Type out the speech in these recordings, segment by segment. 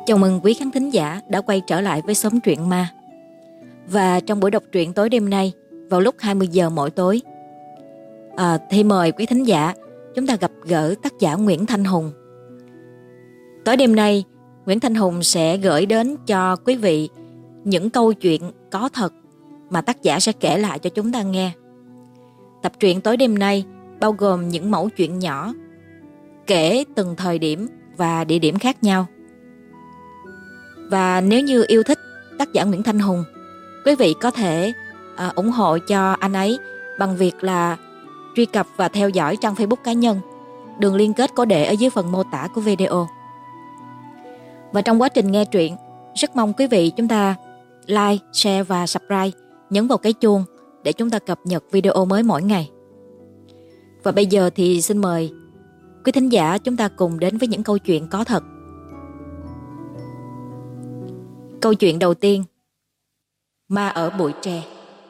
Chào mừng quý khán thính giả đã quay trở lại với Xóm Truyện Ma. Và trong buổi đọc truyện tối đêm nay, vào lúc 20 giờ mỗi tối, thì mời quý thính giả chúng ta gặp gỡ tác giả Nguyễn Thanh Hùng. Tối đêm nay, Nguyễn Thanh Hùng sẽ gửi đến cho quý vị những câu chuyện có thật mà tác giả sẽ kể lại cho chúng ta nghe. Tập truyện tối đêm nay bao gồm những mẩu chuyện nhỏ kể từng thời điểm và địa điểm khác nhau. Và nếu như yêu thích tác giả Nguyễn Thanh Hùng, quý vị có thể ủng hộ cho anh ấy bằng việc là truy cập và theo dõi trang Facebook cá nhân. Đường liên kết có để ở dưới phần mô tả của video. Và trong quá trình nghe truyện, rất mong quý vị chúng ta like, share và subscribe, nhấn vào cái chuông để chúng ta cập nhật video mới mỗi ngày. Và bây giờ thì xin mời quý thính giả chúng ta cùng đến với những câu chuyện có thật. Câu chuyện đầu tiên: Ma ở bụi tre.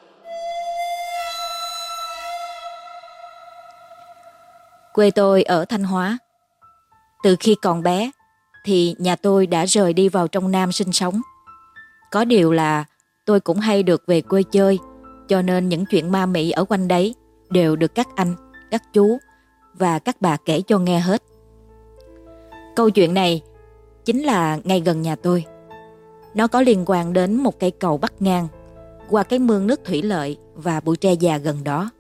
Quê tôi ở Thanh Hóa. Từ khi còn bé thì nhà tôi đã rời đi vào trong Nam sinh sống. Có điều là tôi cũng hay được về quê chơi, cho nên những chuyện ma mị ở quanh đấy đều được các anh, các chú và các bà kể cho nghe hết. Câu chuyện này chính là ngay gần nhà tôi. Nó có liên quan đến một cây cầu bắc ngang qua cái mương nước thủy lợi và bụi tre già gần đó.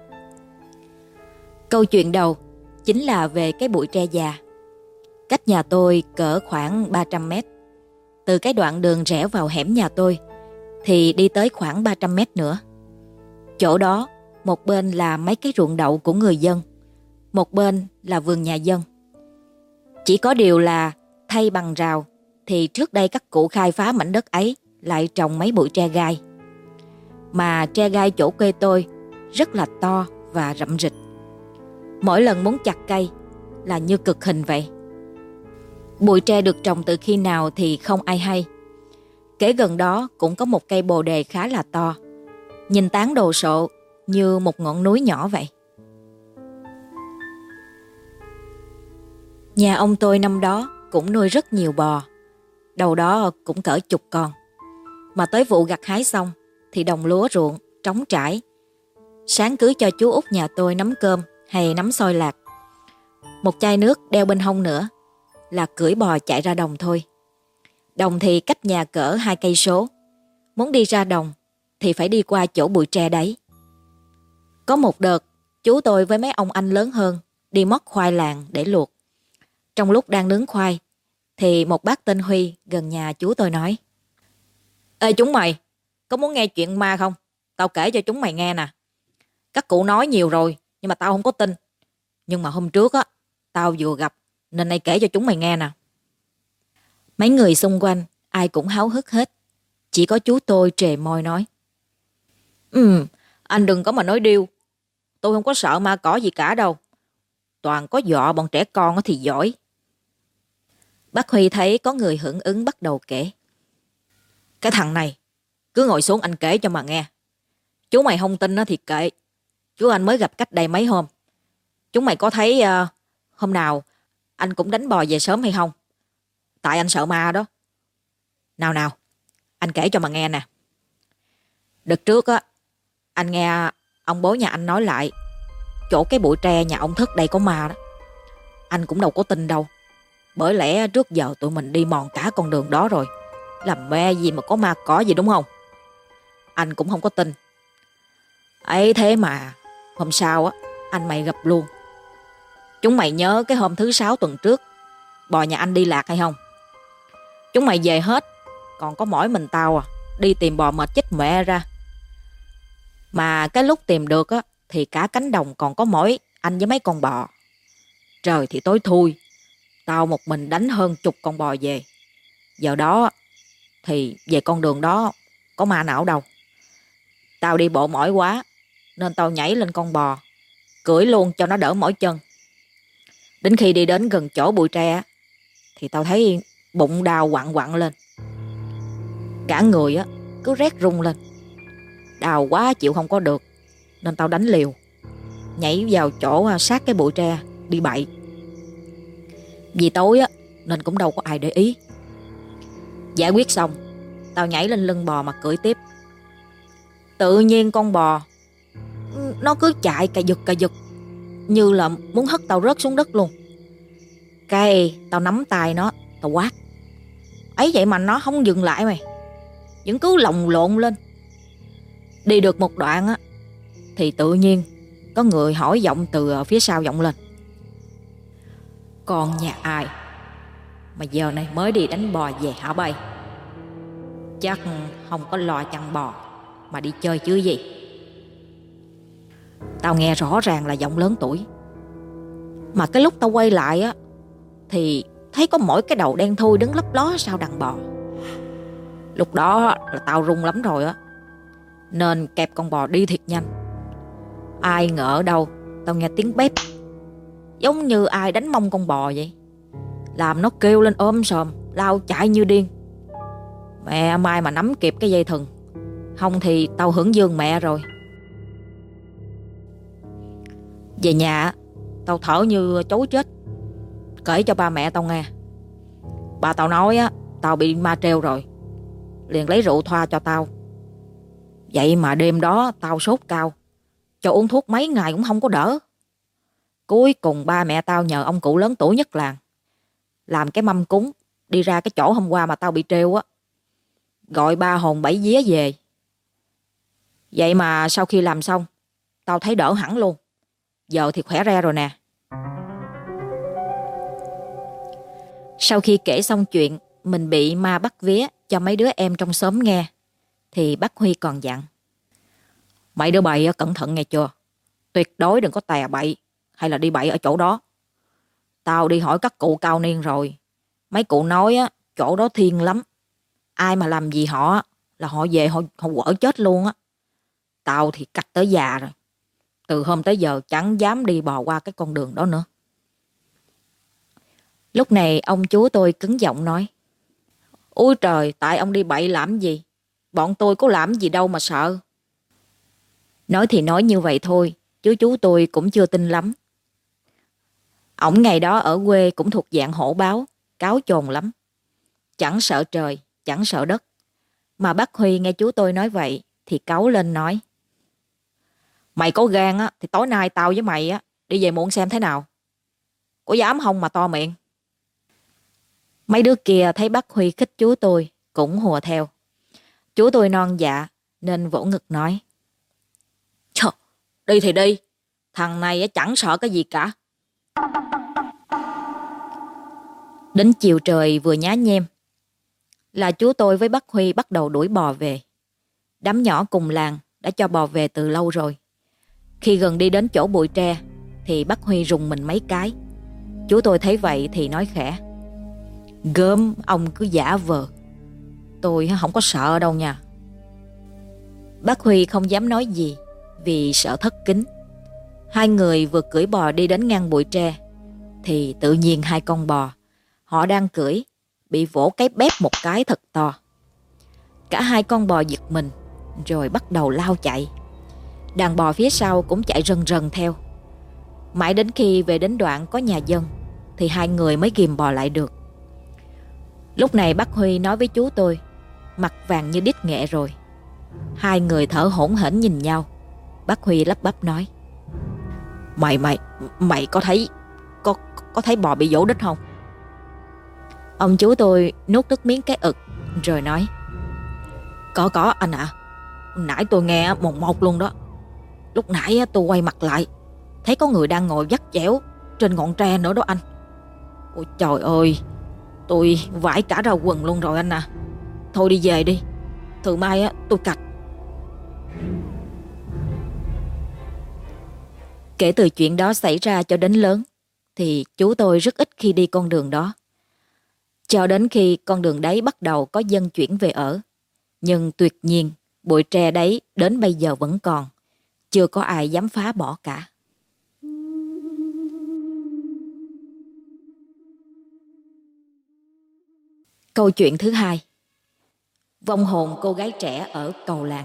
Câu chuyện đầu chính là về cái bụi tre già. Cách nhà tôi cỡ khoảng 300 mét. Từ cái đoạn đường rẽ vào hẻm nhà tôi thì đi tới khoảng 300 mét nữa. Chỗ đó, một bên là mấy cái ruộng đậu của người dân, một bên là vườn nhà dân. Chỉ có điều là thay bằng rào thì trước đây các cụ khai phá mảnh đất ấy lại trồng mấy bụi tre gai. Mà tre gai chỗ quê tôi rất là to và rậm rịch. Mỗi lần muốn chặt cây là như cực hình vậy. Bụi tre được trồng từ khi nào thì không ai hay. Kế gần đó cũng có một cây bồ đề khá là to, nhìn tán đồ sộ như một ngọn núi nhỏ vậy. Nhà ông tôi năm đó cũng nuôi rất nhiều bò, đầu đó cũng cỡ chục con. Mà tới vụ gặt hái xong thì đồng lúa ruộng trống trải. Sáng cứ cho chú út nhà tôi nắm cơm hay nắm xôi lạc, một chai nước đeo bên hông nữa là cưỡi bò chạy ra đồng thôi. Đồng thì cách nhà cỡ 2 cây số. Muốn đi ra đồng thì phải đi qua chỗ bụi tre đấy. Có một đợt chú tôi với mấy ông anh lớn hơn đi mót khoai làng để luộc. Trong lúc đang nướng khoai thì một bác tên Huy gần nhà chú tôi nói: "Ê chúng mày, có muốn nghe chuyện ma không? Tao kể cho chúng mày nghe nè. Các cụ nói nhiều rồi nhưng mà tao không có tin. Nhưng mà hôm trước á, tao vừa gặp nên nay kể cho chúng mày nghe nè." Mấy người xung quanh ai cũng háo hức hết. Chỉ có chú tôi trề môi nói: Anh đừng có mà nói điêu. Tôi không có sợ ma cỏ gì cả đâu. Toàn có dọa bọn trẻ con thì giỏi." Bác Huy thấy có người hưởng ứng bắt đầu kể: "Cái thằng này, cứ ngồi xuống anh kể cho mà nghe. Chú mày không tin thì kệ. Chú anh mới gặp cách đây mấy hôm. Chúng mày có thấy hôm nào anh cũng đánh bò về sớm hay không? Tại anh sợ ma đó. Nào nào, anh kể cho mà nghe nè. Đợt trước á, anh nghe ông bố nhà anh nói lại chỗ cái bụi tre nhà ông Thức đây có ma đó. Anh cũng đâu có tin đâu. Bởi lẽ trước giờ tụi mình đi mòn cả con đường đó rồi. Làm mê gì mà có ma cỏ gì đúng không? Anh cũng không có tin. Ấy thế mà hôm sau á, anh mày gặp luôn. Chúng mày nhớ cái hôm thứ 6 tuần trước bò nhà anh đi lạc hay không? Chúng mày về hết, còn có mỗi mình tao đi tìm bò mệt chết mẹ ra. Mà cái lúc tìm được á thì cả cánh đồng còn có mỗi anh với mấy con bò. Trời thì tối thui, tao một mình đánh hơn chục con bò về. Giờ đó thì về con đường đó có ma nào đâu. Tao đi bộ mỏi quá nên tao nhảy lên con bò, cưỡi luôn cho nó đỡ mỏi chân. Đến khi đi đến gần chỗ bụi tre thì tao thấy bụng đau quặn quặn lên. Cả người cứ rét run lên. Đau quá chịu không có được nên tao đánh liều, nhảy vào chỗ sát cái bụi tre đi bậy. Vì tối nên cũng đâu có ai để ý. Giải quyết xong, tao nhảy lên lưng bò mà cưỡi tiếp. Tự nhiên con bò nó cứ chạy cà giật như là muốn hất tao rớt xuống đất luôn. Cái tao nắm tay nó, tao quát: ấy vậy mà nó không dừng lại mày, vẫn cứ lồng lộn lên. Đi được một đoạn á thì tự nhiên có người hỏi giọng từ phía sau vọng lên: con nhà ai mà giờ này mới đi đánh bò về hả bay? Chắc không có lo chăn bò mà đi chơi chứ gì. Tao nghe rõ ràng là giọng lớn tuổi, mà cái lúc tao quay lại á thì thấy có mỗi cái đầu đen thui đứng lấp ló sau đàn bò. Lúc đó là tao run lắm rồi á, nên kẹp con bò đi thiệt nhanh. Ai ngờ đâu tao nghe tiếng bép, giống như ai đánh mông con bò vậy, làm nó kêu lên ôm sòm, lao chạy như điên. Mẹ mai mà nắm kịp cái dây thừng, không thì tao hưởng dương mẹ rồi. Về nhà tao thở như chối chết, kể cho ba mẹ tao nghe. Bà tao nói á tao bị ma treo rồi, liền lấy rượu thoa cho tao. Vậy mà đêm đó tao sốt cao, cho uống thuốc mấy ngày cũng không có đỡ. Cuối cùng ba mẹ tao nhờ ông cụ lớn tuổi nhất làng làm cái mâm cúng đi ra cái chỗ hôm qua mà tao bị treo á, gọi ba hồn bảy vía về. Vậy mà sau khi làm xong, tao thấy đỡ hẳn luôn, giờ thì khỏe re rồi nè. Sau khi kể xong chuyện mình bị ma bắt vía cho mấy đứa em trong xóm nghe, thì bác Huy còn dặn: mấy đứa bay cẩn thận nghe chưa, tuyệt đối đừng có tè bậy hay là đi bậy ở chỗ đó. Tao đi hỏi các cụ cao niên rồi, mấy cụ nói á chỗ đó thiên lắm, ai mà làm gì họ là họ về họ quở chết luôn á. Tao thì cắt tới già rồi, từ hôm tới giờ chẳng dám đi bò qua cái con đường đó nữa. Lúc này ông chú tôi cứng giọng nói: ôi trời, tại ông đi bậy làm gì, bọn tôi có làm gì đâu mà sợ. Nói thì nói như vậy thôi, chứ chú tôi cũng chưa tin lắm. Ổng ngày đó ở quê cũng thuộc dạng hổ báo, cáo chồn lắm, chẳng sợ trời, chẳng sợ đất. Mà bác Huy nghe chú tôi nói vậy thì cáu lên nói: mày có gan á thì tối nay tao với mày á đi về muộn xem thế nào, có dám không mà to miệng. Mấy đứa kia thấy bác Huy khích chú tôi cũng hùa theo. Chú tôi non dạ nên vỗ ngực nói: trời, đi thì đi, thằng này chẳng sợ cái gì cả. Đến chiều trời vừa nhá nhem là chú tôi với bác Huy bắt đầu đuổi bò về. Đám nhỏ cùng làng đã cho bò về từ lâu rồi. Khi gần đi đến chỗ bụi tre thì bác Huy rùng mình mấy cái. Chú tôi thấy vậy thì nói khẽ: gớm, ông cứ giả vờ, tôi không có sợ đâu nha. Bác Huy không dám nói gì vì sợ thất kính. Hai người vừa cưỡi bò đi đến ngang bụi tre thì tự nhiên hai con bò họ đang cưỡi bị vỗ cái bép một cái thật to. Cả hai con bò giật mình rồi bắt đầu lao chạy. Đàn bò phía sau cũng chạy rần rần theo. Mãi đến khi về đến đoạn có nhà dân thì hai người mới ghìm bò lại được. Lúc này bác Huy nói với chú tôi, mặt vàng như đít nghệ rồi. Hai người thở hổn hển nhìn nhau. Bác Huy lắp bắp nói: Mày có thấy có thấy bò bị vỗ đít không? Ông chú tôi nuốt nước miếng cái ực rồi nói: Có anh ạ. Nãy tôi nghe mồn một luôn đó. Lúc nãy tôi quay mặt lại thấy có người đang ngồi vắt chẻo trên ngọn tre nữa đó anh. Ôi trời ơi, tôi vãi cả ra quần luôn rồi anh à. Thôi đi về đi, từ mai tôi cạch. Kể từ chuyện đó xảy ra cho đến lớn thì chú tôi rất ít khi đi con đường đó. Cho đến khi con đường đấy bắt đầu có dân chuyển về ở. Nhưng tuyệt nhiên bụi tre đấy đến bây giờ vẫn còn, chưa có ai dám phá bỏ cả. Câu chuyện thứ hai: vong hồn cô gái trẻ ở cầu làng.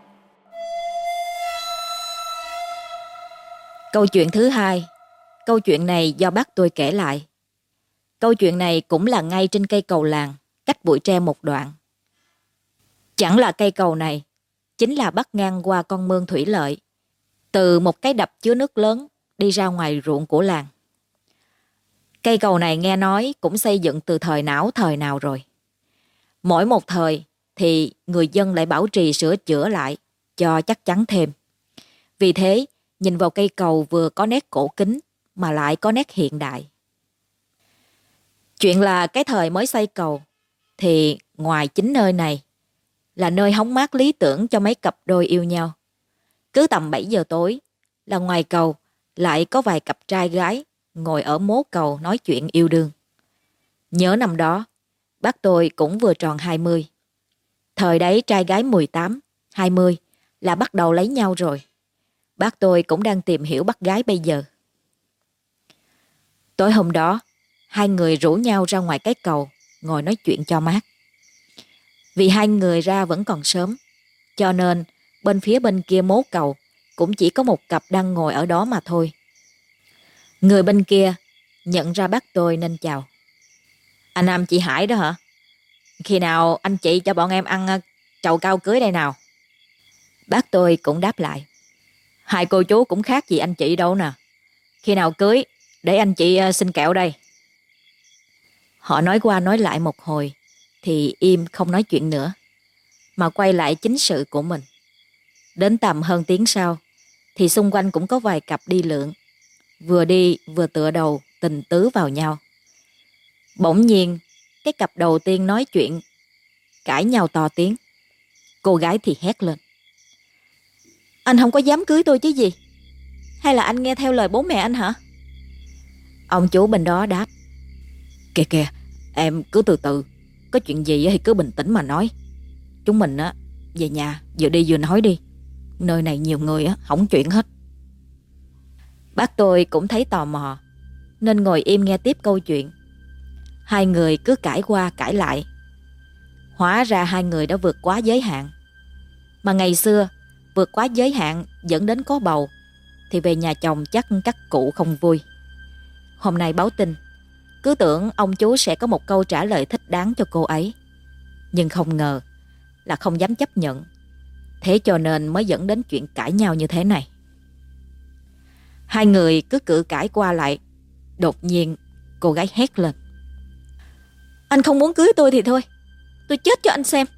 Câu chuyện thứ hai, câu chuyện này do bác tôi kể lại. Câu chuyện này cũng là ngay trên cây cầu làng, cách bụi tre một đoạn. Chẳng là cây cầu này chính là bắc ngang qua con mương thủy lợi, từ một cái đập chứa nước lớn đi ra ngoài ruộng của làng. Cây cầu này nghe nói cũng xây dựng từ thời não thời nào rồi. Mỗi một thời thì người dân lại bảo trì sửa chữa lại cho chắc chắn thêm. Vì thế, nhìn vào cây cầu vừa có nét cổ kính mà lại có nét hiện đại. Chuyện là cái thời mới xây cầu thì ngoài chính nơi này là nơi hóng mát lý tưởng cho mấy cặp đôi yêu nhau. Cứ tầm 7 giờ tối là ngoài cầu lại có vài cặp trai gái ngồi ở mố cầu nói chuyện yêu đương. Nhớ năm đó, bác tôi cũng vừa tròn 20. Thời đấy trai gái 18, 20 là bắt đầu lấy nhau rồi. Bác tôi cũng đang tìm hiểu bác gái bây giờ. Tối hôm đó, hai người rủ nhau ra ngoài cái cầu ngồi nói chuyện cho mát. Vì hai người ra vẫn còn sớm, cho nên bên kia mố cầu cũng chỉ có một cặp đang ngồi ở đó mà thôi. Người bên kia nhận ra bác tôi nên chào. Anh Nam chị Hải đó hả? Khi nào anh chị cho bọn em ăn trầu cau cưới đây nào? Bác tôi cũng đáp lại. Hai cô chú cũng khác gì anh chị đâu nè. Khi nào cưới để anh chị xin kẹo đây. Họ nói qua nói lại một hồi thì im không nói chuyện nữa, mà quay lại chính sự của mình. Đến tầm hơn tiếng sau thì xung quanh cũng có vài cặp đi lượn, vừa đi vừa tựa đầu tình tứ vào nhau. Bỗng nhiên cái cặp đầu tiên nói chuyện cãi nhau to tiếng. Cô gái thì hét lên. Anh không có dám cưới tôi chứ gì? Hay là anh nghe theo lời bố mẹ anh hả? Ông chú bên đó đáp. Kìa kìa, em cứ từ từ. Có chuyện gì thì cứ bình tĩnh mà nói. Chúng mình á về nhà vừa đi vừa nói đi. Nơi này nhiều người á hỏng chuyện hết. Bác tôi cũng thấy tò mò nên ngồi im nghe tiếp câu chuyện. Hai người cứ cãi qua cãi lại. Hóa ra hai người đã vượt quá giới hạn. Mà ngày xưa vượt quá giới hạn dẫn đến có bầu thì về nhà chồng chắc các cụ không vui. Hôm nay báo tin, cứ tưởng ông chú sẽ có một câu trả lời thích đáng cho cô ấy, nhưng không ngờ là không dám chấp nhận. Thế cho nên mới dẫn đến chuyện cãi nhau như thế này. Hai người cứ cự cãi qua lại. Đột nhiên cô gái hét lên. Anh không muốn cưới tôi thì thôi, tôi chết cho anh xem.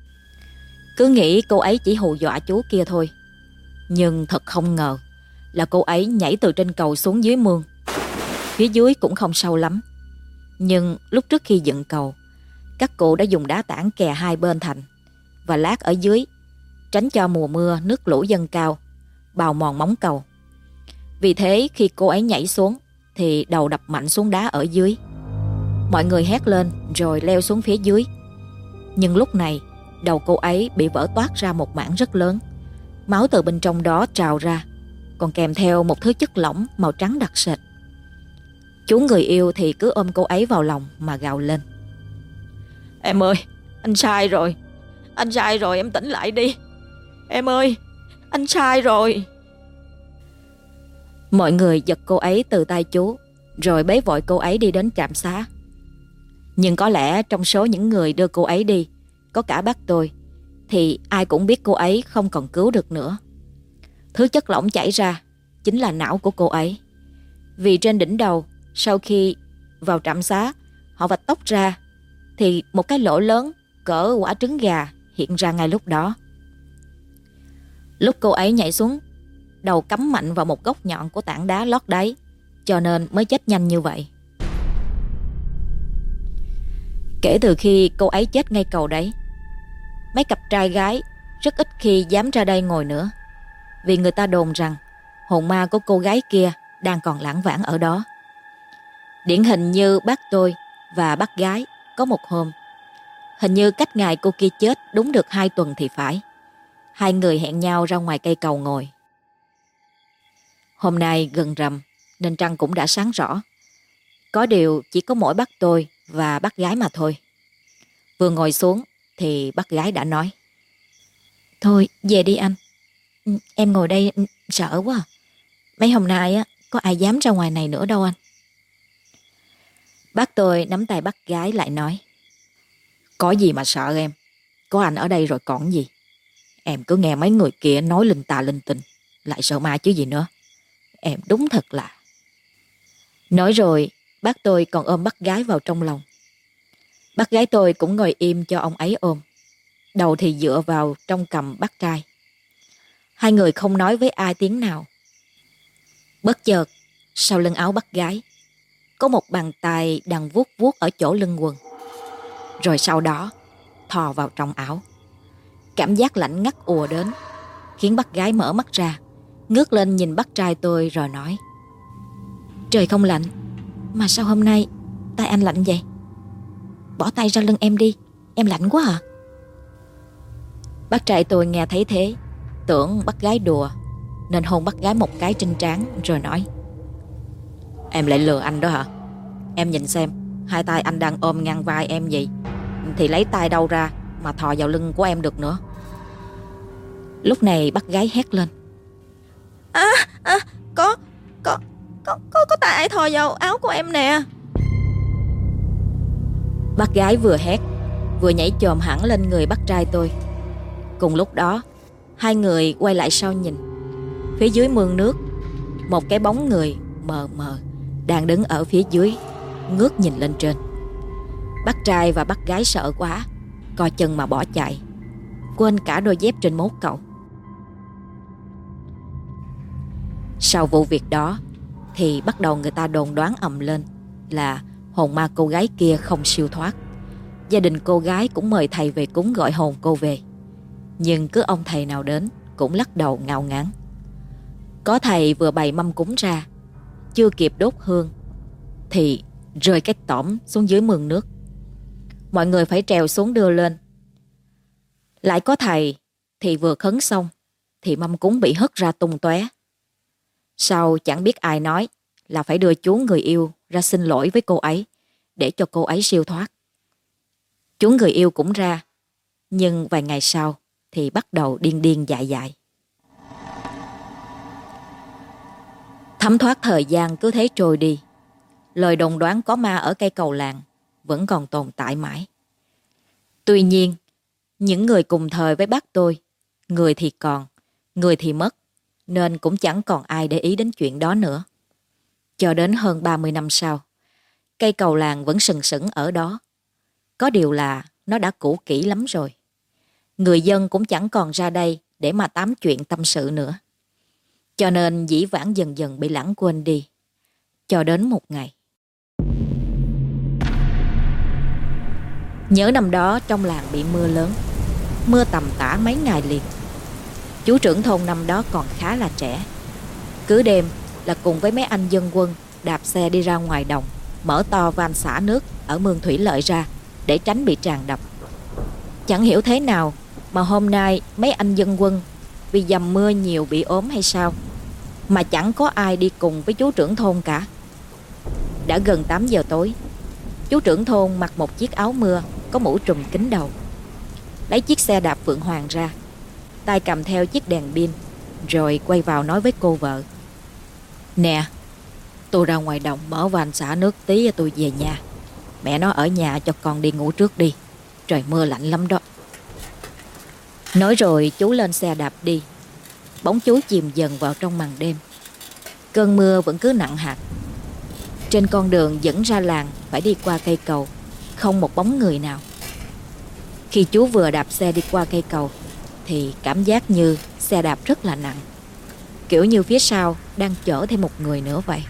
Cứ nghĩ cô ấy chỉ hù dọa chú kia thôi, nhưng thật không ngờ là cô ấy nhảy từ trên cầu xuống dưới mương. Phía dưới cũng không sâu lắm, nhưng lúc trước khi dựng cầu, các cụ đã dùng đá tảng kè hai bên thành và lát ở dưới, tránh cho mùa mưa nước lũ dâng cao bào mòn móng cầu. Vì thế khi cô ấy nhảy xuống thì đầu đập mạnh xuống đá ở dưới. Mọi người hét lên rồi leo xuống phía dưới. Nhưng lúc này đầu cô ấy bị vỡ toát ra một mảng rất lớn. Máu từ bên trong đó trào ra, còn kèm theo một thứ chất lỏng màu trắng đặc sệt. Chú người yêu thì cứ ôm cô ấy vào lòng mà gào lên. Em ơi, anh sai rồi. Anh sai rồi, em tỉnh lại đi. Em ơi, anh sai rồi. Mọi người giật cô ấy từ tay chú, rồi bế vội cô ấy đi đến trạm xá. Nhưng có lẽ trong số những người đưa cô ấy đi, có cả bác tôi, thì ai cũng biết cô ấy không còn cứu được nữa. Thứ chất lỏng chảy ra chính là não của cô ấy. Vì trên đỉnh đầu, sau khi vào trạm xá, họ vạch tóc ra, thì một cái lỗ lớn cỡ quả trứng gà hiện ra ngay lúc đó. Lúc cô ấy nhảy xuống, đầu cắm mạnh vào một góc nhọn của tảng đá lót đáy, cho nên mới chết nhanh như vậy. Kể từ khi cô ấy chết ngay cầu đấy, mấy cặp trai gái rất ít khi dám ra đây ngồi nữa, vì người ta đồn rằng hồn ma của cô gái kia đang còn lảng vảng ở đó. Điển hình như bác tôi và bác gái có một hôm, hình như cách ngày cô kia chết đúng được 2 tuần thì phải, hai người hẹn nhau ra ngoài cây cầu ngồi. Hôm nay gần rằm nên trăng cũng đã sáng rõ. Có điều chỉ có mỗi bác tôi và bác gái mà thôi. Vừa ngồi xuống thì bác gái đã nói. Thôi về đi anh. Em ngồi đây sợ quá. Mấy hôm nay á có ai dám ra ngoài này nữa đâu anh. Bác tôi nắm tay bác gái lại nói. Có gì mà sợ em. Có anh ở đây rồi còn gì. Em cứ nghe mấy người kia nói linh tà linh tinh, lại sợ ma chứ gì nữa. Em đúng thật là... Nói rồi, bác tôi còn ôm bác gái vào trong lòng. Bác gái tôi cũng ngồi im cho ông ấy ôm. Đầu thì dựa vào trong cầm bác trai. Hai người không nói với ai tiếng nào. Bất chợt, sau lưng áo bác gái, có một bàn tay đang vuốt vuốt ở chỗ lưng quần. Rồi sau đó, thò vào trong áo. Cảm giác lạnh ngắt ùa đến, khiến bác gái mở mắt ra, ngước lên nhìn bác trai tôi rồi nói: Trời không lạnh, mà sao hôm nay tay anh lạnh vậy? Bỏ tay ra lưng em đi, em lạnh quá à? Bác trai tôi nghe thấy thế, tưởng bác gái đùa, nên hôn bác gái một cái trên trán rồi nói: Em lại lừa anh đó hả? Em nhìn xem, hai tay anh đang ôm ngang vai em vậy, thì lấy tay đâu ra mà thò vào lưng của em được nữa. Lúc này bác gái hét lên: Có tay ai thò vào áo của em nè. Bác gái vừa hét vừa nhảy chồm hẳn lên người bác trai tôi. Cùng lúc đó, hai người quay lại sau nhìn. Phía dưới mương nước, một cái bóng người mờ mờ đang đứng ở phía dưới, ngước nhìn lên trên. Bác trai và bác gái sợ quá, co chân mà bỏ chạy, quên cả đôi dép trên mốt cậu. Sau vụ việc đó thì bắt đầu người ta đồn đoán ầm lên là hồn ma cô gái kia không siêu thoát. Gia đình cô gái cũng mời thầy về cúng gọi hồn cô về, nhưng cứ ông thầy nào đến cũng lắc đầu ngao ngán. Có thầy vừa bày mâm cúng ra, chưa kịp đốt hương thì rơi cái tõm xuống dưới mương nước. Mọi người phải trèo xuống đưa lên. Lại có thầy thì vừa khấn xong thì mâm cúng bị hất ra tung tóe. Sau chẳng biết ai nói là phải đưa chú người yêu ra xin lỗi với cô ấy để cho cô ấy siêu thoát. Chú người yêu cũng ra, nhưng vài ngày sau thì bắt đầu điên điên dại dại. Thấm thoát thời gian cứ thế trôi đi. Lời đồn đoán có ma ở cây cầu làng vẫn còn tồn tại mãi. Tuy nhiên, những người cùng thời với bác tôi, người thì còn, người thì mất, nên cũng chẳng còn ai để ý đến chuyện đó nữa. Cho đến hơn 30 năm sau, cây cầu làng vẫn sừng sững ở đó. Có điều là nó đã cũ kỹ lắm rồi. Người dân cũng chẳng còn ra đây để mà tám chuyện tâm sự nữa. Cho nên dĩ vãng dần dần bị lãng quên đi. Cho đến một ngày. Nhớ năm đó trong làng bị mưa lớn. Mưa tầm tã mấy ngày liền. Chú trưởng thôn năm đó còn khá là trẻ. Cứ đêm là cùng với mấy anh dân quân đạp xe đi ra ngoài đồng, mở to van xả nước ở mương thủy lợi ra để tránh bị tràn đập. Chẳng hiểu thế nào mà hôm nay mấy anh dân quân vì dầm mưa nhiều bị ốm hay sao mà chẳng có ai đi cùng với chú trưởng thôn cả. Đã gần 8 giờ tối, chú trưởng thôn mặc một chiếc áo mưa có mũ trùm kín đầu, lấy chiếc xe đạp Phượng Hoàng ra, tay cầm theo chiếc đèn pin, rồi quay vào nói với cô vợ: Nè, tôi ra ngoài đồng mở van xả nước tí tôi về nhà. Mẹ nó ở nhà cho con đi ngủ trước đi, trời mưa lạnh lắm đó. Nói rồi chú lên xe đạp đi. Bóng chú chìm dần vào trong màn đêm. Cơn mưa vẫn cứ nặng hạt. Trên con đường dẫn ra làng phải đi qua cây cầu, không một bóng người nào. Khi chú vừa đạp xe đi qua cây cầu thì cảm giác như xe đạp rất là nặng, kiểu như phía sau đang chở thêm một người nữa vậy.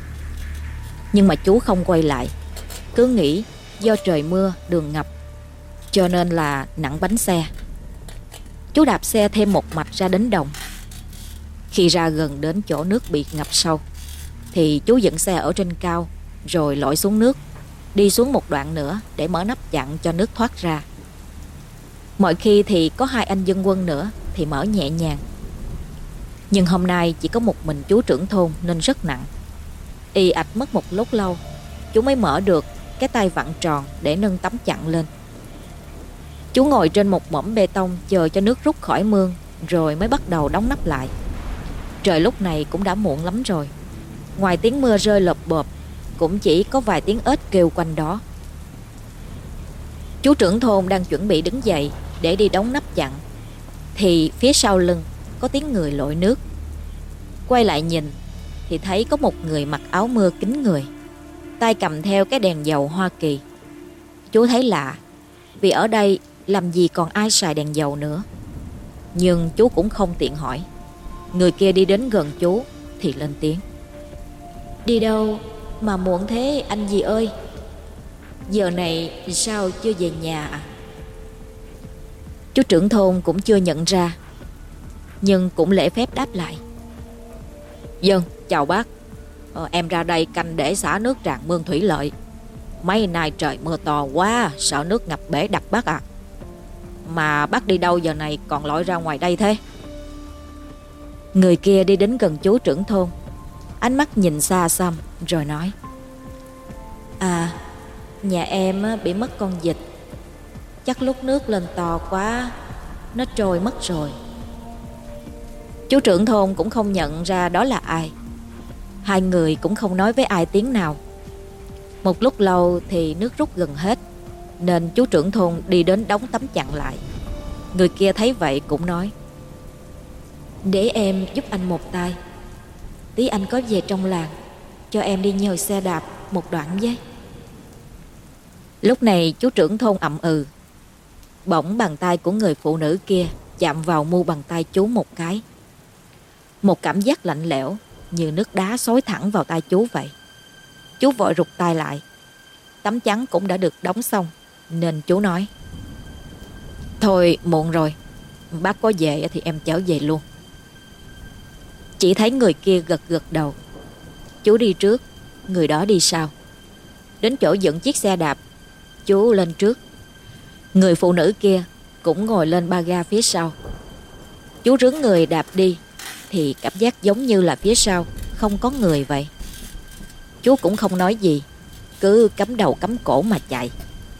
Nhưng mà chú không quay lại, cứ nghĩ do trời mưa đường ngập cho nên là nặng bánh xe. Chú đạp xe thêm một mạch ra đến đồng. Khi ra gần đến chỗ nước bị ngập sâu thì chú dựng xe ở trên cao, rồi lội xuống nước, đi xuống một đoạn nữa để mở nắp chặn cho nước thoát ra. Mọi khi thì có hai anh dân quân nữa thì mở nhẹ nhàng, nhưng hôm nay chỉ có một mình chú trưởng thôn nên rất nặng. Y ạch mất một lúc lâu chú mới mở được cái tay vặn tròn để nâng tấm chặn lên. Chú ngồi trên một mỏm bê tông chờ cho nước rút khỏi mương, rồi mới bắt đầu đóng nắp lại. Trời lúc này cũng đã muộn lắm rồi. Ngoài tiếng mưa rơi lộp bộp, cũng chỉ có vài tiếng ếch kêu quanh đó. Chú trưởng thôn đang chuẩn bị đứng dậy để đi đóng nắp chặn, thì phía sau lưng có tiếng người lội nước. Quay lại nhìn thì thấy có một người mặc áo mưa kín người, tay cầm theo cái đèn dầu Hoa Kỳ. Chú thấy lạ, vì ở đây làm gì còn ai xài đèn dầu nữa. Nhưng chú cũng không tiện hỏi. Người kia đi đến gần chú thì lên tiếng: "Đi đâu mà muộn thế anh gì ơi? Giờ này sao chưa về nhà à?" Chú trưởng thôn cũng chưa nhận ra, nhưng cũng lễ phép đáp lại: "Dân, chào bác. Em ra đây canh để xả nước tràn mương thủy lợi. Mấy nay trời mưa to quá, sợ nước ngập bể đập bác ạ. Mà bác đi đâu giờ này còn lội ra ngoài đây thế?" Người kia đi đến gần chú trưởng thôn, ánh mắt nhìn xa xăm rồi nói: "À, nhà em bị mất con vịt. Chắc lúc nước lên to quá, nó trôi mất rồi." Chú trưởng thôn cũng không nhận ra đó là ai. Hai người cũng không nói với ai tiếng nào. Một lúc lâu thì nước rút gần hết, nên chú trưởng thôn đi đến đóng tấm chặn lại. Người kia thấy vậy cũng nói: "Để em giúp anh một tay. Tí anh có về trong làng, cho em đi nhờ xe đạp một đoạn với." Lúc này chú trưởng thôn ậm ừ. Bỗng bàn tay của người phụ nữ kia chạm vào mu bàn tay chú một cái. Một cảm giác lạnh lẽo như nước đá xối thẳng vào tay chú vậy. Chú vội rụt tay lại. Tấm chắn cũng đã được đóng xong, nên chú nói: "Thôi muộn rồi, bác có về thì em chở về luôn." Chỉ thấy người kia gật gật đầu. Chú đi trước, người đó đi sau. Đến chỗ dựng chiếc xe đạp, chú lên trước. Người phụ nữ kia cũng ngồi lên ba ga phía sau. Chú rướn người đạp đi thì cảm giác giống như là phía sau không có người vậy. Chú cũng không nói gì, cứ cắm đầu cắm cổ mà chạy.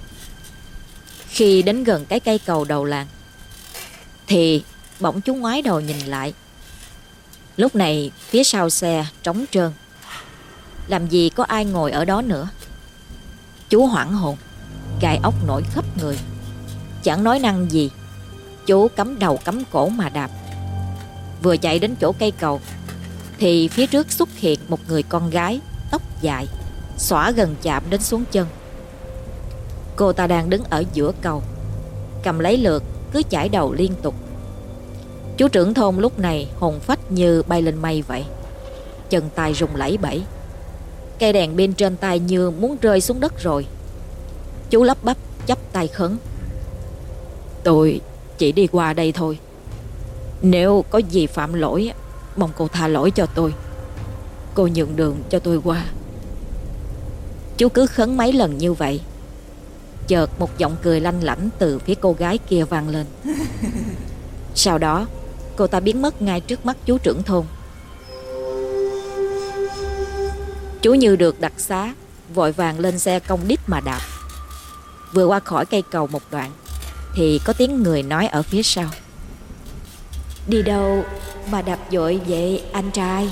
Khi đến gần cái cây cầu đầu làng thì bỗng chú ngoái đầu nhìn lại. Lúc này phía sau xe trống trơn, làm gì có ai ngồi ở đó nữa. Chú hoảng hồn, gai ốc nổi khắp người. Chẳng nói năng gì, chú cắm đầu cắm cổ mà đạp. Vừa chạy đến chỗ cây cầu thì phía trước xuất hiện một người con gái, tóc dài, xõa gần chạm đến xuống chân. Cô ta đang đứng ở giữa cầu, cầm lấy lược cứ chải đầu liên tục. Chú trưởng thôn lúc này hồn phách như bay lên mây vậy, chân tay rung lẩy bẩy. Cây đèn pin trên tay như muốn rơi xuống đất rồi. Chú lắp bắp chắp tay khấn: "Tôi chỉ đi qua đây thôi. Nếu có gì phạm lỗi, mong cô tha lỗi cho tôi. Cô nhường đường cho tôi qua." Chú cứ khấn mấy lần như vậy. Chợt một giọng cười lanh lảnh từ phía cô gái kia vang lên. Sau đó cô ta biến mất ngay trước mắt chú trưởng thôn. Chú như được đặc xá, vội vàng lên xe công đít mà đạp. Vừa qua khỏi cây cầu một đoạn thì có tiếng người nói ở phía sau: "Đi đâu mà đạp vội vậy anh trai?"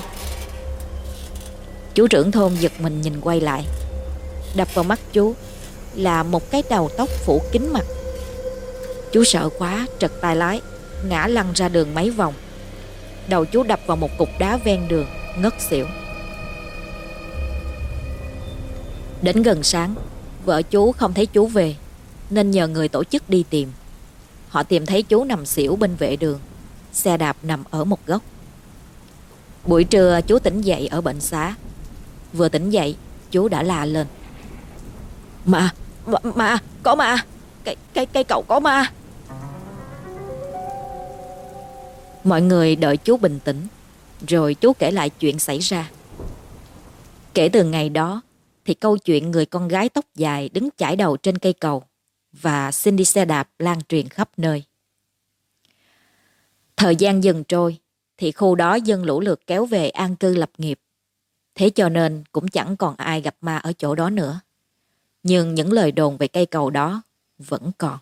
Chú trưởng thôn giật mình nhìn quay lại. Đập vào mắt chú là một cái đầu tóc phủ kín mặt. Chú sợ quá, trật tay lái, ngã lăn ra đường mấy vòng. Đầu chú đập vào một cục đá ven đường, ngất xỉu. Đến gần sáng, vợ chú không thấy chú về, nên nhờ người tổ chức đi tìm. Họ tìm thấy chú nằm xỉu bên vệ đường, xe đạp nằm ở một góc. Buổi trưa chú tỉnh dậy ở bệnh xá. Vừa tỉnh dậy, chú đã la lên: Ma, có ma, cây cầu có ma." Mọi người đợi chú bình tĩnh, rồi chú kể lại chuyện xảy ra. Kể từ ngày đó thì câu chuyện người con gái tóc dài đứng chải đầu trên cây cầu và xin đi xe đạp lan truyền khắp nơi. Thời gian dần trôi thì khu đó dân lũ lượt kéo về an cư lập nghiệp. Thế cho nên cũng chẳng còn ai gặp ma ở chỗ đó nữa. Nhưng những lời đồn về cây cầu đó vẫn còn.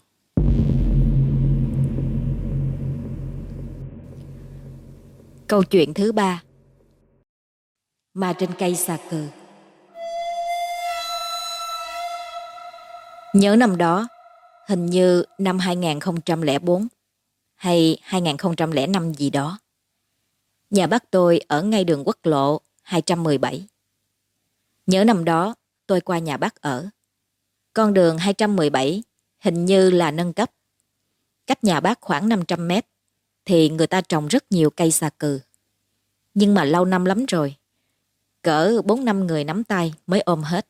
Câu chuyện thứ 3: Ma trên cây xà cừ. Nhớ năm đó, Hình như năm 2004 hay 2005 gì đó. Nhà bác tôi ở ngay đường quốc lộ 217. Nhớ năm đó tôi qua nhà bác ở. Con đường 217 hình như là nâng cấp. Cách nhà bác khoảng 500 mét thì người ta trồng rất nhiều cây xà cừ. Nhưng mà lâu năm lắm rồi. Cỡ 4-5 người nắm tay mới ôm hết.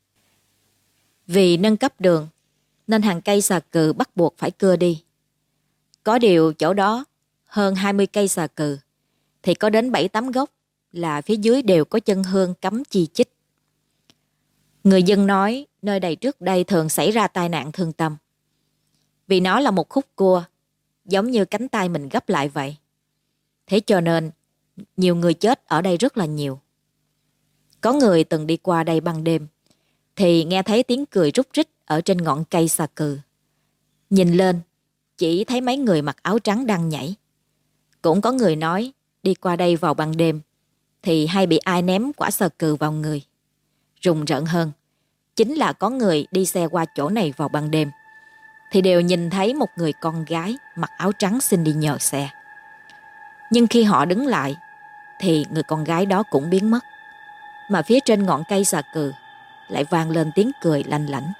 Vì nâng cấp đường nên hàng cây xà cừ bắt buộc phải cưa đi. Có điều chỗ đó hơn 20 cây xà cừ thì có đến 7-8 gốc là phía dưới đều có chân hương cắm chi chít. Người dân nói nơi đây trước đây thường xảy ra tai nạn thương tâm. Vì nó là một khúc cua, giống như cánh tay mình gấp lại vậy. Thế cho nên nhiều người chết ở đây rất là nhiều. Có người từng đi qua đây ban đêm thì nghe thấy tiếng cười rúc rích ở trên ngọn cây xà cừ. Nhìn lên chỉ thấy mấy người mặc áo trắng đang nhảy. Cũng có người nói đi qua đây vào ban đêm thì hay bị ai ném quả xà cừ vào người. Rùng rợn hơn chính là có người đi xe qua chỗ này vào ban đêm thì đều nhìn thấy một người con gái mặc áo trắng xin đi nhờ xe. Nhưng khi họ đứng lại thì người con gái đó cũng biến mất. Mà phía trên ngọn cây xà cừ lại vang lên tiếng cười lanh lảnh.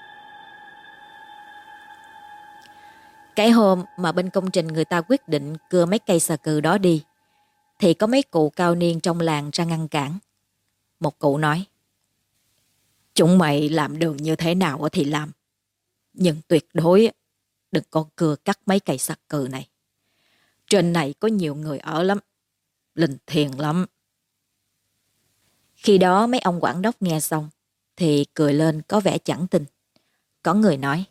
Cái hôm mà bên công trình người ta quyết định cưa mấy cây xà cừ đó đi thì có mấy cụ cao niên trong làng ra ngăn cản. Một cụ nói: "Chúng mày làm đường như thế nào thì làm, nhưng tuyệt đối đừng có cưa cắt mấy cây xà cừ này. Trên này có nhiều người ở lắm, linh thiêng lắm." Khi đó mấy ông quản đốc nghe xong thì cười lên có vẻ chẳng tin. Có người nói: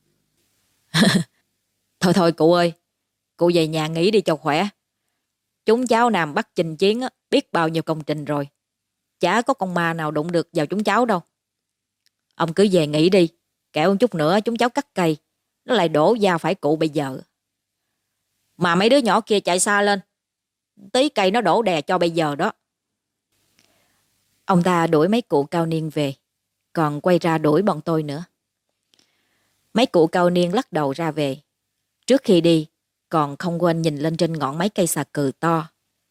Thôi thôi cụ ơi, cụ về nhà nghỉ đi cho khỏe. Chúng cháu Nam Bắc chinh chiến biết bao nhiêu công trình rồi. Chả có con ma nào đụng được vào chúng cháu đâu. Ông cứ về nghỉ đi, kẻo chút nữa chúng cháu cắt cây, nó lại đổ vào phải cụ bây giờ. Mà mấy đứa nhỏ kia chạy xa lên, tí cây nó đổ đè cho bây giờ đó. Ông ta đuổi mấy cụ cao niên về, còn quay ra đuổi bọn tôi nữa. Mấy cụ cao niên lắc đầu ra về. Trước khi đi, còn không quên nhìn lên trên ngọn mấy cây xà cừ to.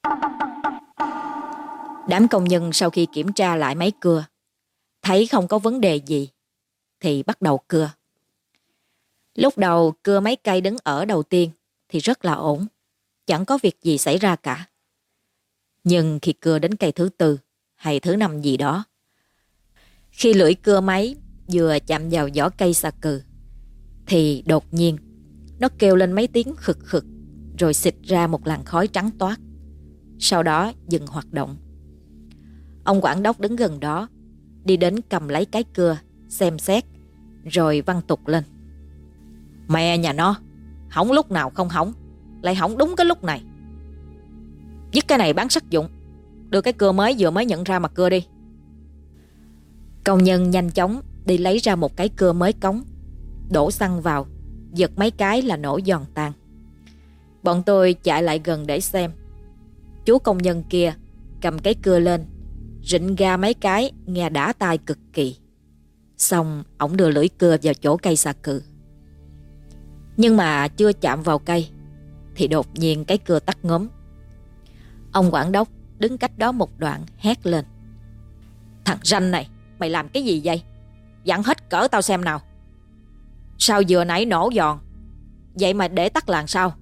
Đám công nhân sau khi kiểm tra lại máy cưa, thấy không có vấn đề gì, thì bắt đầu cưa. Lúc đầu cưa mấy cây đứng ở đầu tiên thì rất là ổn, chẳng có việc gì xảy ra cả. Nhưng khi cưa đến cây thứ 4 hay thứ 5 gì đó, khi lưỡi cưa máy vừa chạm vào vỏ cây xà cừ, thì đột nhiên nó kêu lên mấy tiếng khực khực, rồi xịt ra một làn khói trắng toát. Sau đó dừng hoạt động. Ông quản đốc đứng gần đó, đi đến cầm lấy cái cưa, xem xét, rồi văng tục lên: "Mẹ nhà nó, hỏng lúc nào không hỏng, lại hỏng đúng cái lúc này. Dứt cái này bán sắt dụng, đưa cái cưa mới vừa mới nhận ra mà cưa đi." Công nhân nhanh chóng đi lấy ra một cái cưa mới cống, đổ xăng vào, giật mấy cái là nổ giòn tan. Bọn tôi chạy lại gần để xem. Chú công nhân kia cầm cái cưa lên, rịnh ra mấy cái nghe đã tai cực kỳ. Xong ổng đưa lưỡi cưa vào chỗ cây xà cừ. Nhưng mà chưa chạm vào cây thì đột nhiên cái cưa tắt ngốm. Ông quản đốc đứng cách đó một đoạn hét lên: "Thằng ranh này, mày làm cái gì vậy? Dặn hết cỡ tao xem nào. Sao vừa nãy nổ giòn, vậy mà để tắt làn sao?"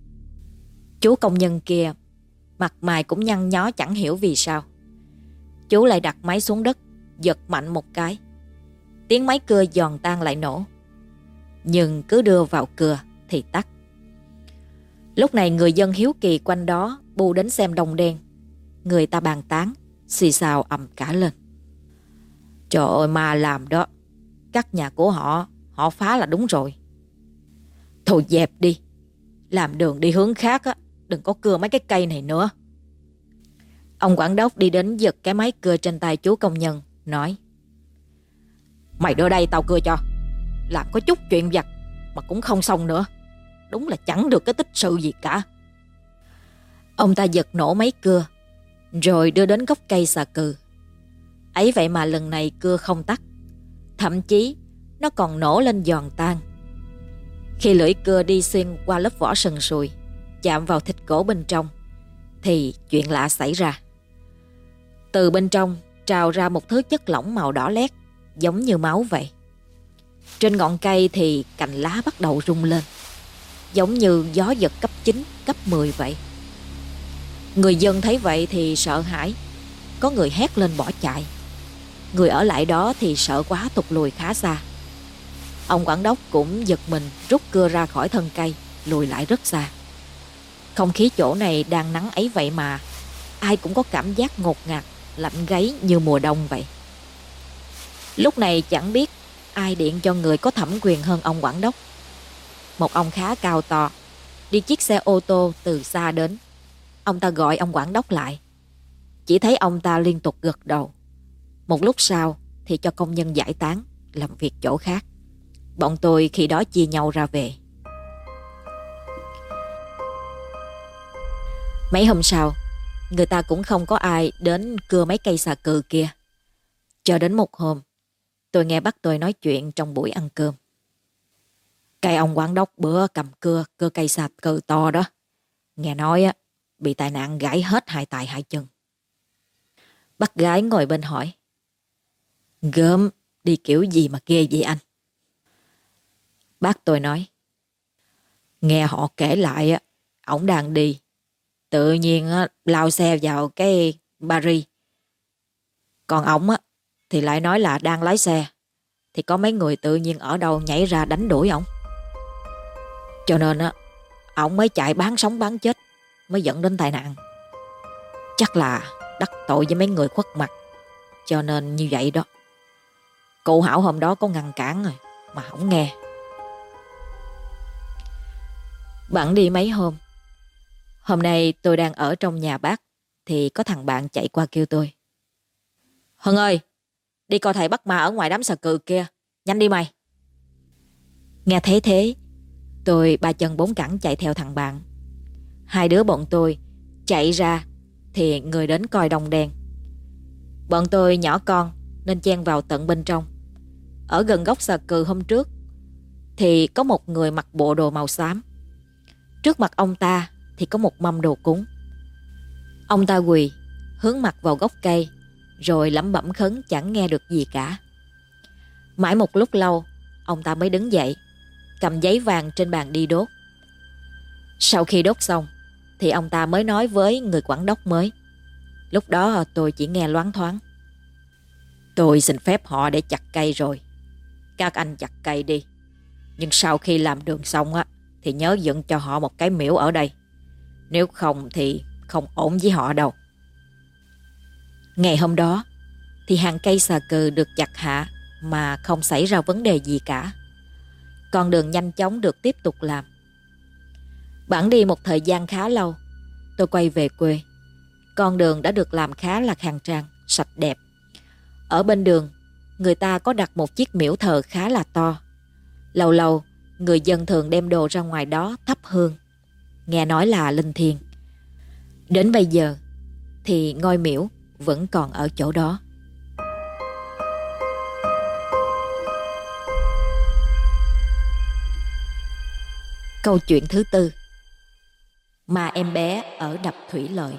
Chú công nhân kia mặt mày cũng nhăn nhó chẳng hiểu vì sao. Chú lại đặt máy xuống đất, giật mạnh một cái. Tiếng máy cưa giòn tan lại nổ. Nhưng cứ đưa vào cưa thì tắt. Lúc này người dân hiếu kỳ quanh đó bu đến xem đồng đen. Người ta bàn tán, xì xào ầm cả lên: "Trời ơi, ma làm đó. Cắt nhà của họ, họ phá là đúng rồi. Thôi dẹp đi, làm đường đi hướng khác á, đừng có cưa mấy cái cây này nữa." Ông quản đốc đi đến giật cái máy cưa trên tay chú công nhân, nói: "Mày đưa đây tao cưa cho. Làm có chút chuyện vặt mà cũng không xong nữa. Đúng là chẳng được cái tích sự gì cả." Ông ta giật nổ máy cưa, rồi đưa đến gốc cây xà cừ. Ấy vậy mà lần này cưa không tắt. Thậm chí nó còn nổ lên giòn tan. Khi lưỡi cưa đi xuyên qua lớp vỏ sần sùi, chạm vào thịt cổ bên trong, thì chuyện lạ xảy ra. Từ bên trong trào ra một thứ chất lỏng màu đỏ lét, giống như máu vậy. Trên ngọn cây thì cành lá bắt đầu rung lên, giống như gió giật cấp 9, cấp 10 vậy. Người dân thấy vậy thì sợ hãi, có người hét lên bỏ chạy. Người ở lại đó thì sợ quá thụt lùi khá xa. Ông quản đốc cũng giật mình rút cưa ra khỏi thân cây, lùi lại rất xa. Không khí chỗ này đang nắng ấy vậy mà ai cũng có cảm giác ngột ngạt, lạnh gáy như mùa đông vậy. Lúc này chẳng biết ai điện cho người có thẩm quyền hơn ông quản đốc. Một ông khá cao to, đi chiếc xe ô tô từ xa đến. Ông ta gọi ông quản đốc lại. Chỉ thấy ông ta liên tục gật đầu. Một lúc sau thì cho công nhân giải tán, làm việc chỗ khác. Bọn tôi khi đó chia nhau ra về. Mấy hôm sau, người ta cũng không có ai đến cưa mấy cây xà cừ kia. Cho đến một hôm, tôi nghe bác tôi nói chuyện trong buổi ăn cơm. Cái ông quản đốc bữa cầm cưa cây xà cừ to đó, nghe nói á, bị tai nạn gãy hết hai tay hai chân. Bác gái ngồi bên hỏi: Gớm, đi kiểu gì mà ghê vậy anh? Bác tôi nói: Nghe họ kể lại á, ổng đang đi, tự nhiên á, lao xe vào cái Paris. Còn ổng á, thì lại nói là đang lái xe, thì có mấy người tự nhiên ở đâu nhảy ra đánh đuổi ổng. Cho nên á, ổng mới chạy bán sống bán chết, mới dẫn đến tai nạn. Chắc là đắc tội với mấy người khuất mặt, cho nên như vậy đó. Cụ Hảo hôm đó có ngăn cản rồi mà không nghe. Bạn đi mấy hôm. Hôm nay tôi đang ở trong nhà bác, thì có thằng bạn chạy qua kêu tôi: Hân ơi, đi coi thầy bắt ma ở ngoài đám xà cừ kia, nhanh đi mày. Nghe thấy thế, tôi ba chân bốn cẳng chạy theo thằng bạn. Hai đứa bọn tôi chạy ra thì người đến coi đông đen. Bọn tôi nhỏ con nên chen vào tận bên trong. Ở gần gốc xà cừ hôm trước thì có một người mặc bộ đồ màu xám. Trước mặt ông ta thì có một mâm đồ cúng. Ông ta quỳ hướng mặt vào gốc cây, rồi lẩm bẩm khấn chẳng nghe được gì cả. Mãi một lúc lâu, ông ta mới đứng dậy, cầm giấy vàng trên bàn đi đốt. Sau khi đốt xong thì ông ta mới nói với người quản đốc mới. Lúc đó tôi chỉ nghe loáng thoáng: Tôi xin phép họ để chặt cây rồi, các anh chặt cây đi, nhưng sau khi làm đường xong á thì nhớ dựng cho họ một cái miễu ở đây, nếu không thì không ổn với họ đâu. Ngày hôm đó thì hàng cây xà cừ được chặt hạ mà không xảy ra vấn đề gì cả. Con đường nhanh chóng được tiếp tục làm. Bẵng đi một thời gian khá lâu, tôi quay về quê. Con đường đã được làm khá là khang trang, sạch đẹp. Ở bên đường, người ta có đặt một chiếc miễu thờ khá là to. Lâu lâu, người dân thường đem đồ ra ngoài đó thắp hương, nghe nói là linh thiêng. Đến bây giờ thì ngôi miễu vẫn còn ở chỗ đó. Câu chuyện thứ tư: Ma em bé ở đập thủy lợi.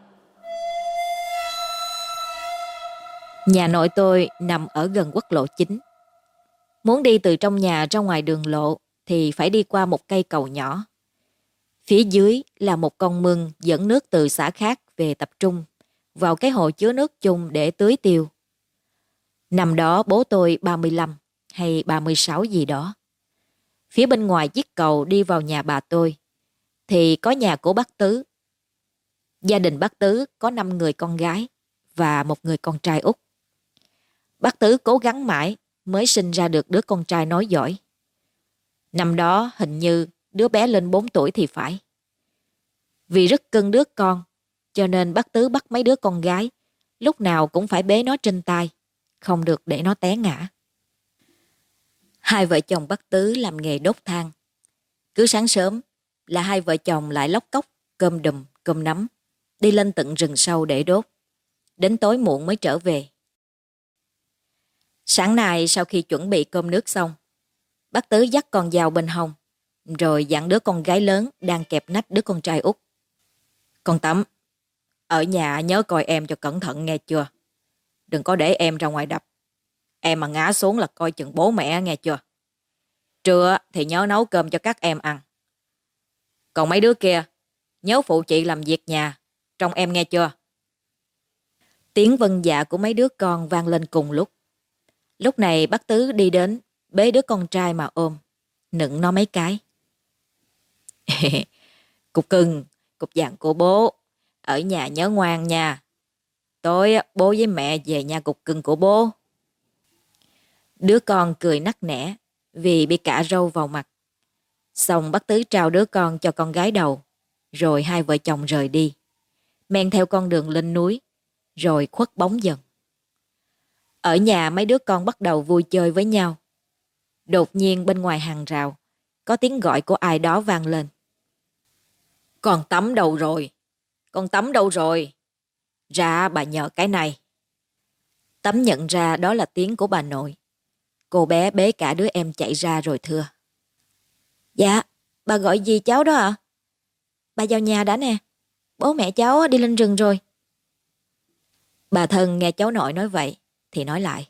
Nhà nội tôi nằm ở gần quốc lộ 9. Muốn đi từ trong nhà ra ngoài đường lộ thì phải đi qua một cây cầu nhỏ. Phía dưới là một con mương dẫn nước từ xã khác về tập trung vào cái hồ chứa nước chung để tưới tiêu. Năm đó bố tôi 35 hay 36 gì đó. Phía bên ngoài chiếc cầu đi vào nhà bà tôi thì có nhà của bác Tứ. Gia đình bác Tứ có 5 người con gái và một người con trai út. Bác Tứ cố gắng mãi mới sinh ra được đứa con trai nói giỏi. Năm đó hình như đứa bé lên 4 tuổi thì phải. Vì rất cưng đứa con, cho nên bác Tứ bắt mấy đứa con gái lúc nào cũng phải bế nó trên tay, không được để nó té ngã. Hai vợ chồng bác Tứ làm nghề đốt than. Cứ sáng sớm là hai vợ chồng lại lóc cóc, cơm đùm, cơm nắm, đi lên tận rừng sâu để đốt. Đến tối muộn mới trở về. Sáng nay sau khi chuẩn bị cơm nước xong, bác Tứ dắt con dao bên hông, rồi dặn đứa con gái lớn đang kẹp nách đứa con trai út. Con Tấm, ở nhà nhớ coi em cho cẩn thận nghe chưa? Đừng có để em ra ngoài đập. Em mà ngã xuống là coi chừng bố mẹ nghe chưa? Trưa thì nhớ nấu cơm cho các em ăn. Còn mấy đứa kia, nhớ phụ chị làm việc nhà, trông em nghe chưa? Tiếng vâng dạ của mấy đứa con vang lên cùng lúc. Lúc này bác Tứ đi đến, bế đứa con trai mà ôm, nựng nó mấy cái. Cục cưng, cục vàng của bố, ở nhà nhớ ngoan nha. Tối bố với mẹ về nhà cục cưng của bố. Đứa con cười nắc nẻ vì bị cạ râu vào mặt. Xong bác Tứ trao đứa con cho con gái đầu, rồi hai vợ chồng rời đi, men theo con đường lên núi, rồi khuất bóng dần. Ở nhà mấy đứa con bắt đầu vui chơi với nhau. Đột nhiên bên ngoài hàng rào, có tiếng gọi của ai đó vang lên. Con Tấm đâu rồi? Con Tấm đâu rồi? Ra bà nhờ cái này. Tấm nhận ra đó là tiếng của bà nội. Cô bé bế cả đứa em chạy ra rồi thưa. Dạ, bà gọi gì cháu đó ạ? Bà vào nhà đã nè, bố mẹ cháu đi lên rừng rồi. Bà Thân nghe cháu nội nói vậy thì nói lại.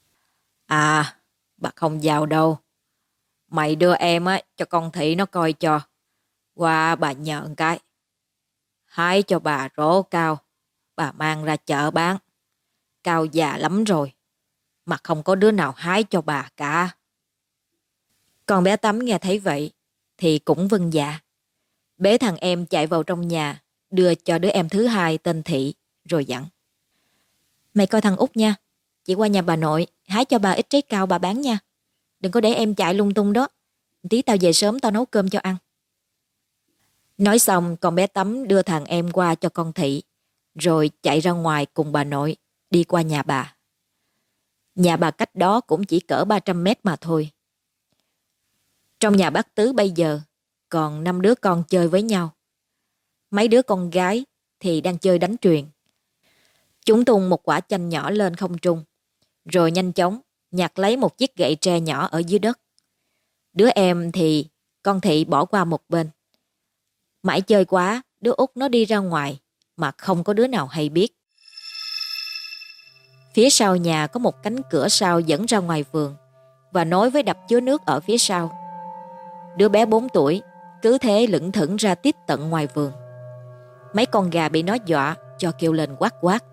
À, bà không vào đâu. Mày đưa em cho con Thị nó coi cho. Qua bà nhờ một cái. Hái cho bà rổ cao, bà mang ra chợ bán. Cao già lắm rồi, mà không có đứa nào hái cho bà cả. Con bé Tấm nghe thấy vậy thì cũng vâng dạ. Bế thằng em chạy vào trong nhà, đưa cho đứa em thứ hai tên Thị, rồi dặn. Mày coi thằng Út nha, chị qua nhà bà nội hái cho bà ít trái cao bà bán nha. Đừng có để em chạy lung tung đó. Tí tao về sớm tao nấu cơm cho ăn. Nói xong con bé Tấm đưa thằng em qua cho con Thị, rồi chạy ra ngoài cùng bà nội đi qua nhà bà. Nhà bà cách đó cũng chỉ cỡ 300 mét mà thôi. Trong nhà bác Tứ bây giờ còn 5 đứa con chơi với nhau. Mấy đứa con gái thì đang chơi đánh chuyền. Chúng tung một quả chanh nhỏ lên không trung, rồi nhanh chóng nhặt lấy một chiếc gậy tre nhỏ ở dưới đất. Đứa em thì con Thị bỏ qua một bên. Mãi chơi quá, đứa Út nó đi ra ngoài mà không có đứa nào hay biết. Phía sau nhà có một cánh cửa sau dẫn ra ngoài vườn và nối với đập chứa nước ở phía sau. Đứa bé 4 tuổi cứ thế lững thững ra tiếp tận ngoài vườn. Mấy con gà bị nó dọa cho kêu lên quát quát.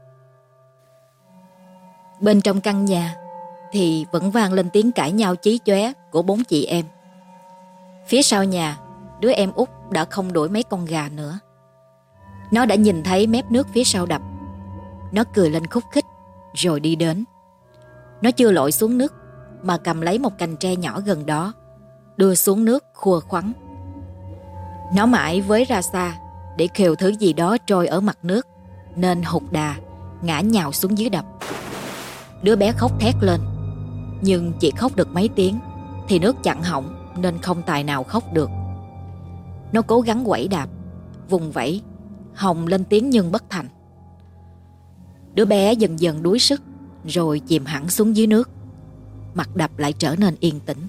Bên trong căn nhà thì vẫn vang lên tiếng cãi nhau chí chóe của 4 chị em. Phía sau nhà, đứa em Út đã không đuổi mấy con gà nữa. Nó đã nhìn thấy mép nước phía sau đập. Nó cười lên khúc khích rồi đi đến. Nó chưa lội xuống nước mà cầm lấy một cành tre nhỏ gần đó, đưa xuống nước khua khoắn. Nó mãi với ra xa để khều thứ gì đó trôi ở mặt nước, nên hụt đà ngã nhào xuống dưới đập. Đứa bé khóc thét lên, nhưng chỉ khóc được mấy tiếng thì nước chặn họng nên không tài nào khóc được. Nó cố gắng quẩy đạp, vùng vẫy, hòng lên tiếng nhưng bất thành. Đứa bé dần dần đuối sức rồi chìm hẳn xuống dưới nước. Mặt đập lại trở nên yên tĩnh.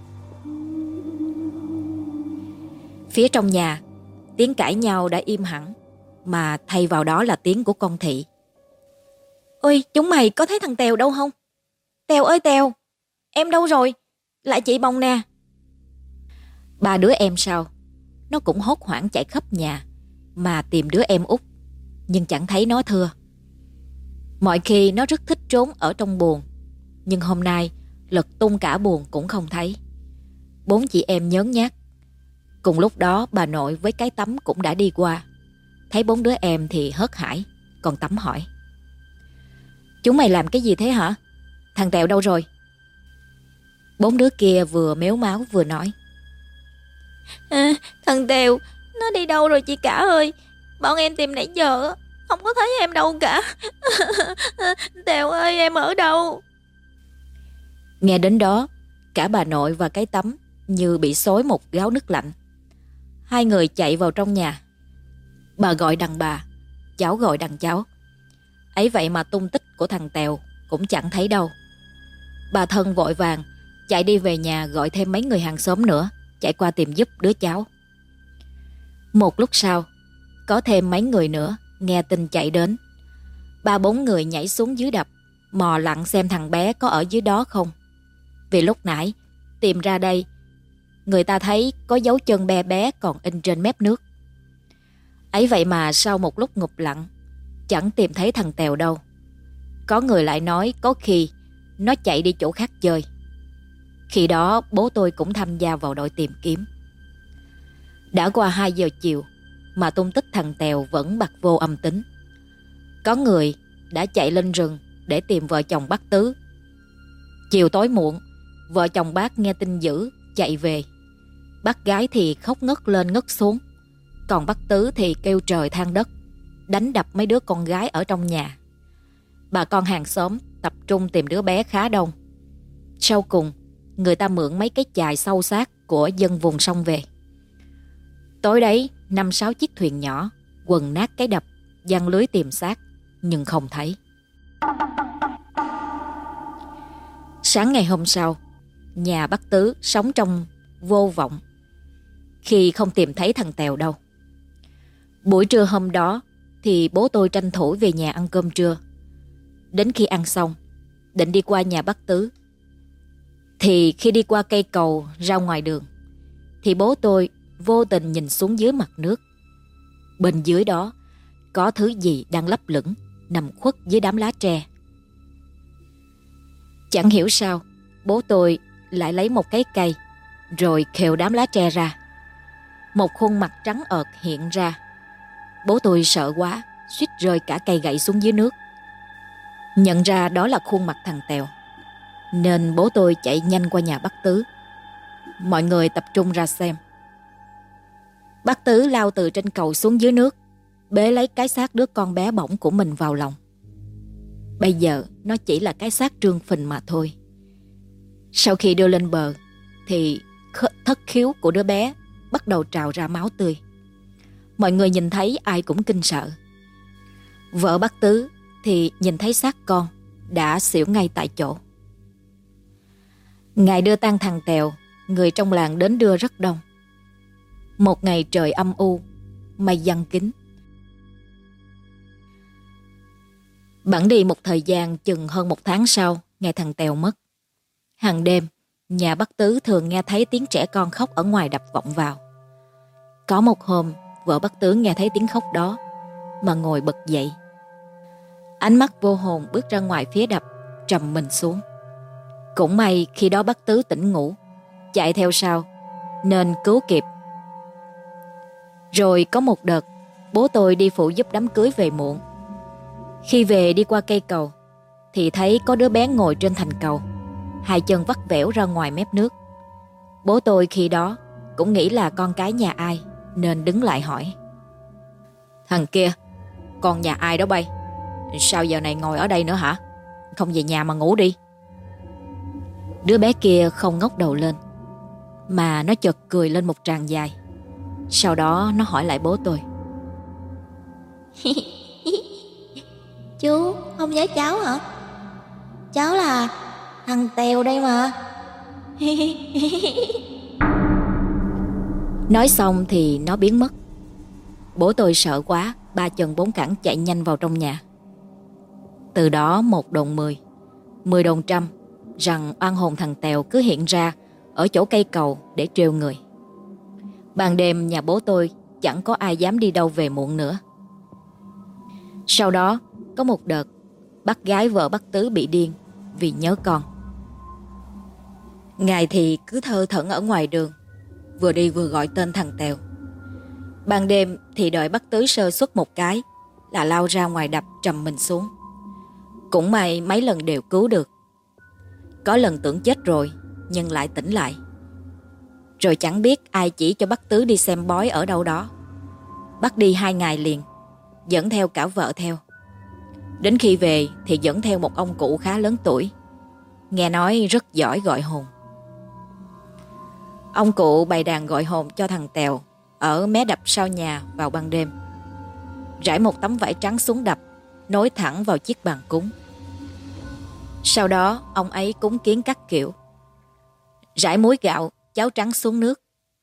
Phía trong nhà, tiếng cãi nhau đã im hẳn, mà thay vào đó là tiếng của con Thị. Ôi, chúng mày có thấy thằng Tèo đâu không? Tèo ơi Tèo, em đâu rồi? Lại chị Bồng nè. 3 đứa em sau, nó cũng hốt hoảng chạy khắp nhà mà tìm đứa em Út, nhưng chẳng thấy nó thưa. Mọi khi nó rất thích trốn ở trong buồng, nhưng hôm nay lật tung cả buồng cũng không thấy. 4 chị em nhớn nhác. Cùng lúc đó bà nội với cái Tấm cũng đã đi qua. Thấy 4 đứa em thì hớt hải. Còn Tấm hỏi: Chúng mày làm cái gì thế hả? Thằng Tèo đâu rồi? 4 đứa kia vừa méo máu vừa nói: Thằng Tèo nó đi đâu rồi chị cả ơi? Bọn em tìm nãy giờ không có thấy em đâu cả. Tèo ơi, em ở đâu? Nghe đến đó, cả bà nội và cái Tấm như bị xối một gáo nước lạnh. Hai người chạy vào trong nhà. Bà gọi đằng bà, cháu gọi đằng cháu. Ấy vậy mà tung tích của thằng Tèo cũng chẳng thấy đâu. Bà Thân vội vàng chạy đi về nhà gọi thêm mấy người hàng xóm nữa, chạy qua tìm giúp đứa cháu. Một lúc sau, có thêm mấy người nữa nghe tin chạy đến. 3-4 người nhảy xuống dưới đập, mò lặn xem thằng bé có ở dưới đó không. Vì lúc nãy tìm ra đây, người ta thấy có dấu chân bé bé còn in trên mép nước. Ấy vậy mà sau một lúc ngụp lặn, chẳng tìm thấy thằng Tèo đâu. Có người lại nói có khi nó chạy đi chỗ khác chơi. Khi đó bố tôi cũng tham gia vào đội tìm kiếm. Đã qua 2 giờ chiều mà tung tích thằng Tèo vẫn bặt vô âm tín. Có người đã chạy lên rừng để tìm vợ chồng bác Tứ. Chiều tối muộn, vợ chồng bác nghe tin dữ chạy về. Bác gái thì khóc ngất lên ngất xuống, còn bác Tứ thì kêu trời than đất, đánh đập mấy đứa con gái ở trong nhà. Bà con hàng xóm tập trung tìm đứa bé khá đông. Sau cùng, người ta mượn mấy cái chài sâu xác của dân vùng sông về. Tối đấy, 5-6 chiếc thuyền nhỏ quần nát cái đập, giăng lưới tìm xác nhưng không thấy. Sáng ngày hôm sau, nhà bác Tứ sống trong vô vọng khi không tìm thấy thằng Tèo đâu. Buổi trưa hôm đó thì bố tôi tranh thủ về nhà ăn cơm trưa. Đến khi ăn xong, định đi qua nhà bác Tứ, thì khi đi qua cây cầu ra ngoài đường, thì bố tôi vô tình nhìn xuống dưới mặt nước. Bên dưới đó có thứ gì đang lấp lửng, nằm khuất dưới đám lá tre. Chẳng hiểu sao, bố tôi lại lấy một cái cây rồi khều đám lá tre ra. Một khuôn mặt trắng ợt hiện ra. Bố tôi sợ quá, suýt rơi cả cây gậy xuống dưới nước. Nhận ra đó là khuôn mặt thằng Tèo, nên bố tôi chạy nhanh qua nhà bác Tứ. Mọi người tập trung ra xem. Bác Tứ lao từ trên cầu xuống dưới nước, bế lấy cái xác đứa con bé bỏng của mình vào lòng. Bây giờ nó chỉ là cái xác trương phình mà thôi. Sau khi đưa lên bờ thì thất khiếu của đứa bé bắt đầu trào ra máu tươi. Mọi người nhìn thấy ai cũng kinh sợ. Vợ bác Tứ thì nhìn thấy xác con đã xỉu ngay tại chỗ. Ngày đưa tang thằng Tèo, người trong làng đến đưa rất đông. Một ngày trời âm u, mây giăng kín. Bẵng đi một thời gian chừng hơn 1 tháng sau, ngày thằng Tèo mất. Hàng đêm, nhà bác Tứ thường nghe thấy tiếng trẻ con khóc ở ngoài đập vọng vào. Có một hôm, vợ bác Tứ nghe thấy tiếng khóc đó mà ngồi bật dậy. Ánh mắt vô hồn bước ra ngoài phía đập, trầm mình xuống. Cũng may khi đó bác Tứ tỉnh ngủ, chạy theo sau nên cứu kịp. Rồi có một đợt, bố tôi đi phụ giúp đám cưới về muộn. Khi về đi qua cây cầu thì thấy có đứa bé ngồi trên thành cầu, 2 chân vắt vẻo ra ngoài mép nước. Bố tôi khi đó cũng nghĩ là con cái nhà ai nên đứng lại hỏi: "Thằng kia, con nhà ai đó bay? Sao giờ này ngồi ở đây nữa hả? Không về nhà mà ngủ đi." Đứa bé kia không ngóc đầu lên, mà nó chợt cười lên một tràng dài. Sau đó nó hỏi lại bố tôi: "Chú không nhớ cháu hả? Cháu là thằng Tèo đây mà." Nói xong thì nó biến mất. Bố tôi sợ quá, 3 chân 4 cẳng chạy nhanh vào trong nhà. Từ đó 1 đồn 10, 10 đồn trăm rằng oan hồn thằng Tèo cứ hiện ra ở chỗ cây cầu để trêu người. Ban đêm nhà bố tôi chẳng có ai dám đi đâu về muộn nữa. Sau đó có một đợt, bác gái vợ bác Tứ bị điên vì nhớ con. Ngày thì cứ thơ thẩn ở ngoài đường, vừa đi vừa gọi tên thằng Tèo. Ban đêm thì đợi bác Tứ sơ suất một cái là lao ra ngoài đập trầm mình xuống. Cũng may mấy lần đều cứu được. Có lần tưởng chết rồi nhưng lại tỉnh lại. Rồi chẳng biết ai chỉ cho bác Tứ đi xem bói ở đâu đó. Bác đi 2 ngày liền, dẫn theo cả vợ theo. Đến khi về thì dẫn theo một ông cụ khá lớn tuổi, nghe nói rất giỏi gọi hồn. Ông cụ bày đàn gọi hồn cho thằng Tèo ở mé đập sau nhà vào ban đêm. Rải một tấm vải trắng xuống đập, nối thẳng vào chiếc bàn cúng. Sau đó ông ấy cúng kiến các kiểu. Rải muối gạo, cháo trắng xuống nước,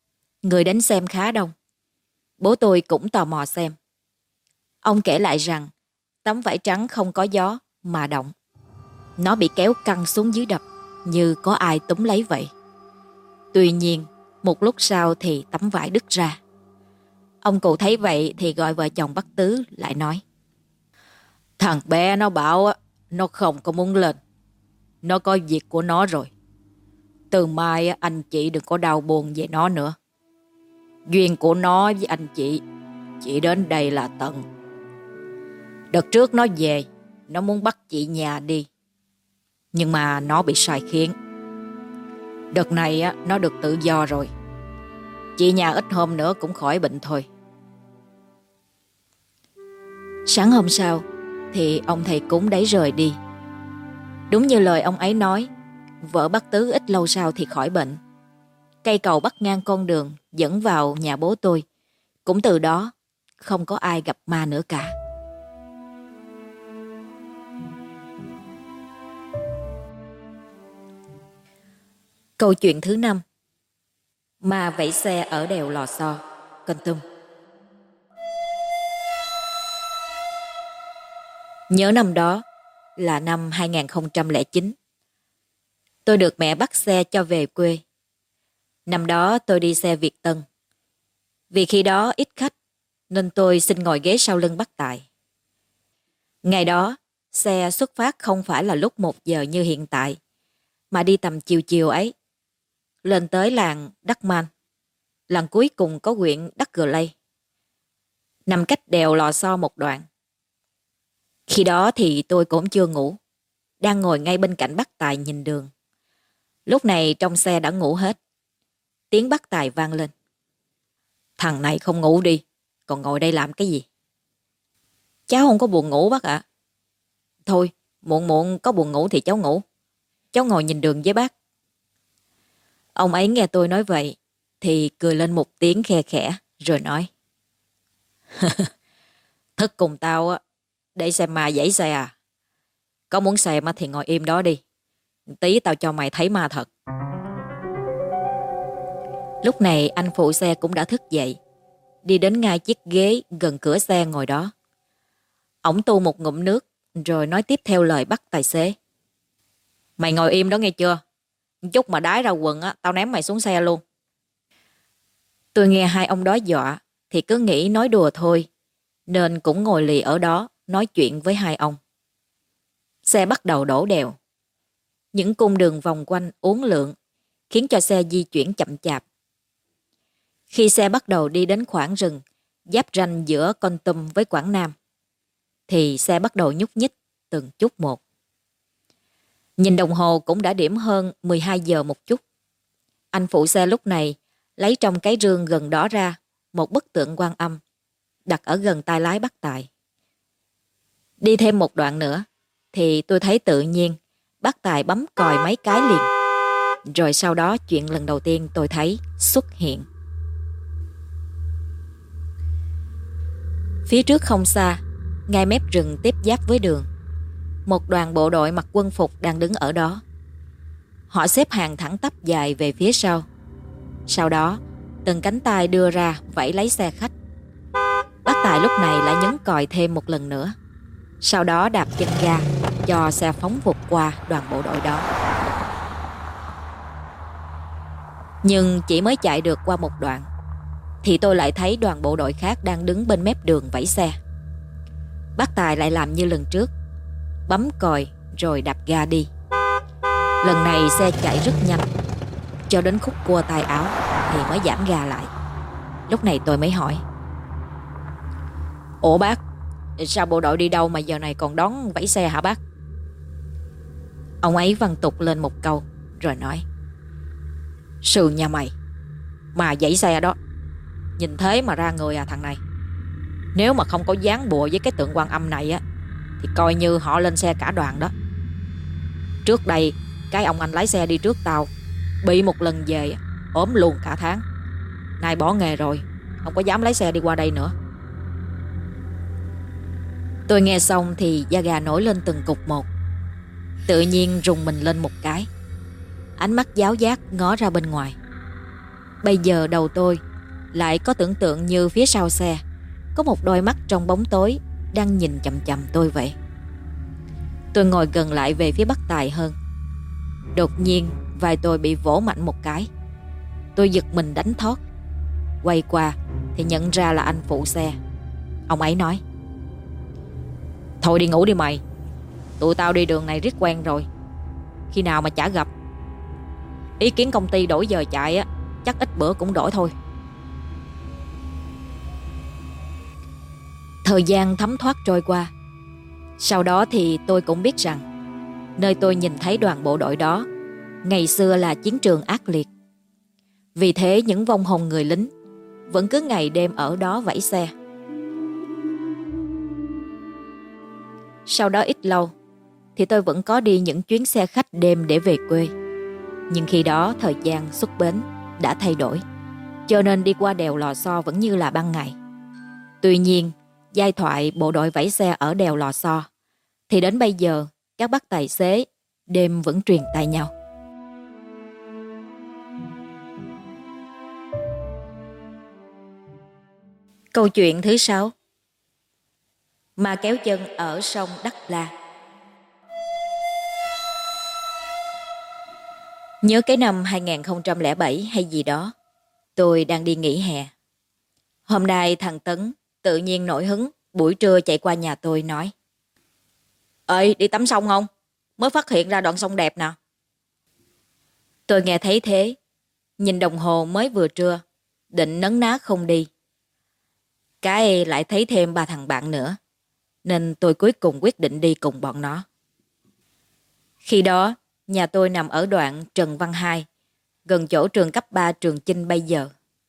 Người đến xem khá đông. Bố tôi cũng tò mò xem. Ông kể lại rằng tấm vải trắng không có gió mà động. Nó bị kéo căng xuống dưới đập như có ai túm lấy vậy. Tuy nhiên, một lúc sau thì tấm vải đứt ra. Ông cụ thấy vậy thì gọi vợ chồng bác Tứ lại nói: Thằng bé nó bảo nó không có muốn lên. Nó có việc của nó rồi. Từ mai anh chị đừng có đau buồn về nó nữa. Duyên của nó với anh chị chỉ đến đây là tận. Đợt trước nó về, nó muốn bắt chị nhà đi. Nhưng mà nó bị sai khiến. Đợt này nó được tự do rồi. Chị nhà ít hôm nữa cũng khỏi bệnh thôi. Sáng hôm sau thì ông thầy cúng đấy rời đi. Đúng như lời ông ấy nói, vợ bác Tứ ít lâu sau thì khỏi bệnh. Cây cầu bắc ngang con đường dẫn vào nhà bố tôi. Cũng từ đó không có ai gặp ma nữa cả. Câu chuyện thứ 5. Ma vẫy xe ở đèo Lò Xo, Kon Tum. Nhớ năm đó là năm 2009. Tôi được mẹ bắt xe cho về quê. Năm đó tôi đi xe Việt Tân. Vì khi đó ít khách nên tôi xin ngồi ghế sau lưng bác Tài. Ngày đó xe xuất phát không phải là lúc 1 giờ như hiện tại, mà đi tầm chiều chiều ấy. Lên tới làng Đắc Man, làng cuối cùng có huyện Đắc Gờ Lây, nằm cách đèo Lò Xo một đoạn. Khi đó thì tôi cũng chưa ngủ, đang ngồi ngay bên cạnh bác Tài nhìn đường. Lúc này trong xe đã ngủ hết. Tiếng bác Tài vang lên: Thằng này không ngủ đi, còn ngồi đây làm cái gì? Cháu không có buồn ngủ bác ạ. Thôi, muộn muộn có buồn ngủ thì cháu ngủ. Cháu ngồi nhìn đường với bác. Ông ấy nghe tôi nói vậy thì cười lên một tiếng khe khẽ rồi nói: Thức cùng tao á, để xem ma dãy xe à? Có muốn xem thì ngồi im đó đi. Tí tao cho mày thấy ma thật. Lúc này anh phụ xe cũng đã thức dậy, đi đến ngay chiếc ghế gần cửa xe ngồi đó. Ổng tu một ngụm nước rồi nói tiếp theo lời bắt tài xế: Mày ngồi im đó nghe chưa? Chút mà đái ra quần á, tao ném mày xuống xe luôn. Tôi nghe hai ông đó dọa thì cứ nghĩ nói đùa thôi, nên cũng ngồi lì ở đó nói chuyện với hai ông. Xe bắt đầu đổ đèo. Những cung đường vòng quanh uốn lượn khiến cho xe di chuyển chậm chạp. Khi xe bắt đầu đi đến khoảng rừng giáp ranh giữa Kon Tum với Quảng Nam thì xe bắt đầu nhúc nhích từng chút một. Nhìn đồng hồ cũng đã điểm hơn 12 giờ một chút. Anh phụ xe lúc này lấy trong cái rương gần đó ra một bức tượng Quan Âm, đặt ở gần tay lái bác Tài. Đi thêm một đoạn nữa thì tôi thấy tự nhiên bác Tài bấm còi mấy cái liền. Rồi sau đó chuyện lần đầu tiên tôi thấy xuất hiện. Phía trước không xa, ngay mép rừng tiếp giáp với đường, một đoàn bộ đội mặc quân phục đang đứng ở đó. Họ xếp hàng thẳng tắp dài về phía sau. Sau đó, từng cánh tay đưa ra vẫy lấy xe khách. Bác Tài lúc này lại nhấn còi thêm một lần nữa. Sau đó đạp chân ga cho xe phóng vụt qua đoàn bộ đội đó. Nhưng chỉ mới chạy được qua một đoạn thì tôi lại thấy đoàn bộ đội khác đang đứng bên mép đường vẫy xe. Bác Tài lại làm như lần trước, bấm còi rồi đạp ga đi. Lần này xe chạy rất nhanh, cho đến khúc cua tay áo thì mới giảm ga lại. Lúc này tôi mới hỏi: Ủa bác, sao bộ đội đi đâu mà giờ này còn đón vẫy xe hả bác? Ông ấy văng tục lên một câu rồi nói: Sư nhà mày, mà vẫy xe đó, nhìn thế mà ra người à thằng này. Nếu mà không có dán bùa với cái tượng Quan Âm này á thì coi như họ lên xe cả đoàn đó. Trước đây cái ông anh lái xe đi trước tao bị một lần về ốm luôn cả tháng. Nay bỏ nghề rồi, không có dám lái xe đi qua đây nữa. Tôi nghe xong thì da gà nổi lên từng cục một. Tự nhiên rùng mình lên một cái. Ánh mắt giáo giác ngó ra bên ngoài. Bây giờ đầu tôi lại có tưởng tượng như phía sau xe có một đôi mắt trong bóng tối đang nhìn chằm chằm tôi vậy. Tôi ngồi gần lại về phía bác Tài hơn. Đột nhiên vai tôi bị vỗ mạnh một cái. Tôi giật mình đánh thót. Quay qua thì nhận ra là anh phụ xe. Ông ấy nói: "Thôi đi ngủ đi mày. Tụi tao đi đường này riết quen rồi. Khi nào mà chả gặp. Ý kiến công ty đổi giờ chạy á, chắc ít bữa cũng đổi thôi." Thời gian thấm thoát trôi qua. Sau đó thì tôi cũng biết rằng nơi tôi nhìn thấy đoàn bộ đội đó ngày xưa là chiến trường ác liệt. Vì thế những vong hồn người lính vẫn cứ ngày đêm ở đó vẫy xe. Sau đó ít lâu thì tôi vẫn có đi những chuyến xe khách đêm để về quê. Nhưng khi đó thời gian xuất bến đã thay đổi, cho nên đi qua đèo Lò Xo vẫn như là ban ngày. Tuy nhiên, giai thoại bộ đội vẫy xe ở đèo Lò Xo thì đến bây giờ các bác tài xế đêm vẫn truyền tai nhau. Câu chuyện thứ 6: Ma kéo chân ở sông Đắc La. Nhớ cái năm 2007 hay gì đó, tôi đang đi nghỉ hè. Hôm nay thằng Tấn tự nhiên nổi hứng, buổi trưa chạy qua nhà tôi nói: "Ơi, đi tắm sông không? Mới phát hiện ra đoạn sông đẹp nè." Tôi nghe thấy thế, nhìn đồng hồ mới vừa trưa, định nấn ná không đi. Cái lại thấy thêm 3 thằng bạn nữa, nên tôi cuối cùng quyết định đi cùng bọn nó. Khi đó, nhà tôi nằm ở đoạn Trần Văn Hai, gần chỗ trường cấp 3 Trường Chinh bây giờ.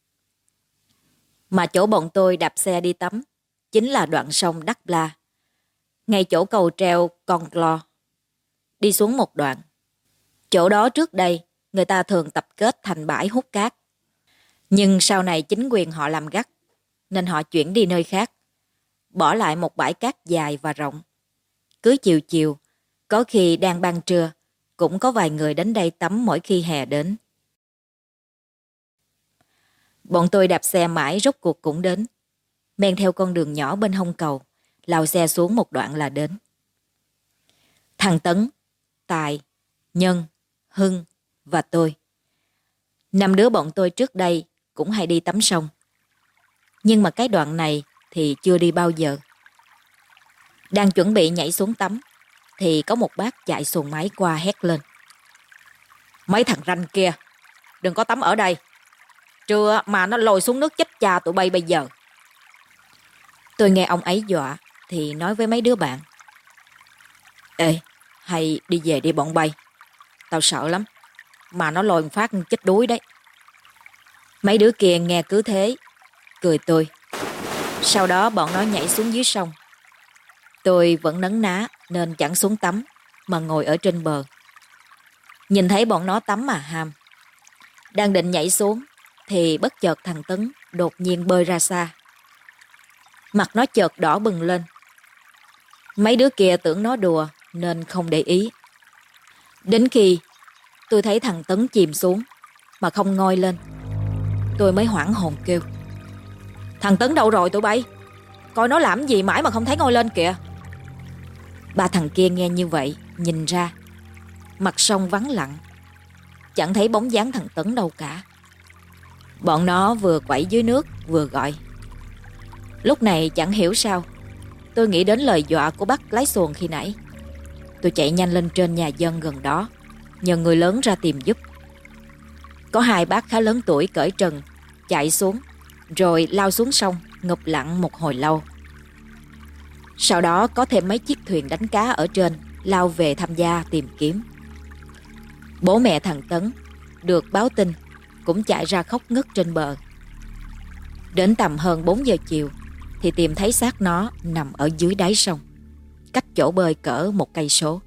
Mà chỗ bọn tôi đạp xe đi tắm chính là đoạn sông Đắc La, ngay chỗ cầu treo Con Clo. Đi xuống một đoạn. Chỗ đó trước đây người ta thường tập kết thành bãi hút cát. Nhưng sau này chính quyền họ làm gắt, nên họ chuyển đi nơi khác, bỏ lại một bãi cát dài và rộng. Cứ chiều chiều, có khi đang ban trưa, cũng có vài người đến đây tắm mỗi khi hè đến. Bọn tôi đạp xe mãi rốt cuộc cũng đến. Men theo con đường nhỏ bên hông cầu, lao xe xuống một đoạn là đến. Thằng Tấn, Tài, Nhân, Hưng và tôi. 5 đứa bọn tôi trước đây cũng hay đi tắm sông. Nhưng mà cái đoạn này thì chưa đi bao giờ. Đang chuẩn bị nhảy xuống tắm thì có một bác chạy xuồng máy qua hét lên: "Mấy thằng ranh kia, đừng có tắm ở đây. Trưa mà nó lôi xuống nước chết cha tụi bay bây giờ." Tôi nghe ông ấy dọa thì nói với mấy đứa bạn: "Ê, hay đi về đi bọn bay. Tao sợ lắm. Mà nó lôi một phát chết đuối đấy." Mấy đứa kia nghe cứ thế, cười tôi. Sau đó bọn nó nhảy xuống dưới sông. Tôi vẫn nấn ná nên chẳng xuống tắm, mà ngồi ở trên bờ. Nhìn thấy bọn nó tắm mà ham. Đang định nhảy xuống thì bất chợt thằng Tấn đột nhiên bơi ra xa. Mặt nó chợt đỏ bừng lên. Mấy đứa kia tưởng nó đùa nên không để ý. Đến khi tôi thấy thằng Tấn chìm xuống mà không ngoi lên, tôi mới hoảng hồn kêu: "Thằng Tấn đâu rồi tụi bay? Coi nó làm gì mãi mà không thấy ngoi lên kìa." 3 thằng kia nghe như vậy, nhìn ra. Mặt sông vắng lặng, chẳng thấy bóng dáng thằng Tấn đâu cả. Bọn nó vừa quẩy dưới nước vừa gọi. Lúc này chẳng hiểu sao, tôi nghĩ đến lời dọa của bác lái xuồng khi nãy. Tôi chạy nhanh lên trên nhà dân gần đó, nhờ người lớn ra tìm giúp. Có 2 bác khá lớn tuổi cởi trần chạy xuống, rồi lao xuống sông ngụp lặn một hồi lâu. Sau đó có thêm mấy chiếc thuyền đánh cá ở trên lao về tham gia tìm kiếm. Bố mẹ thằng Tấn được báo tin cũng chạy ra khóc ngất trên bờ. Đến tầm hơn 4 giờ chiều thì tìm thấy xác nó nằm ở dưới đáy sông, cách chỗ bơi cỡ 1 cây số.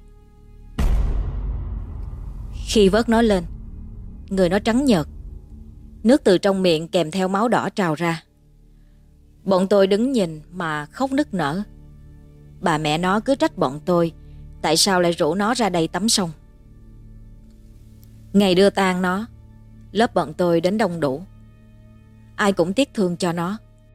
Khi vớt nó lên, người nó trắng nhợt, nước từ trong miệng kèm theo máu đỏ trào ra. Bọn tôi đứng nhìn mà khóc nức nở. Bà mẹ nó cứ trách bọn tôi tại sao lại rủ nó ra đây tắm sông. Ngày đưa tang nó, lớp bọn tôi đến đông đủ. ai cũng tiếc thương cho nó.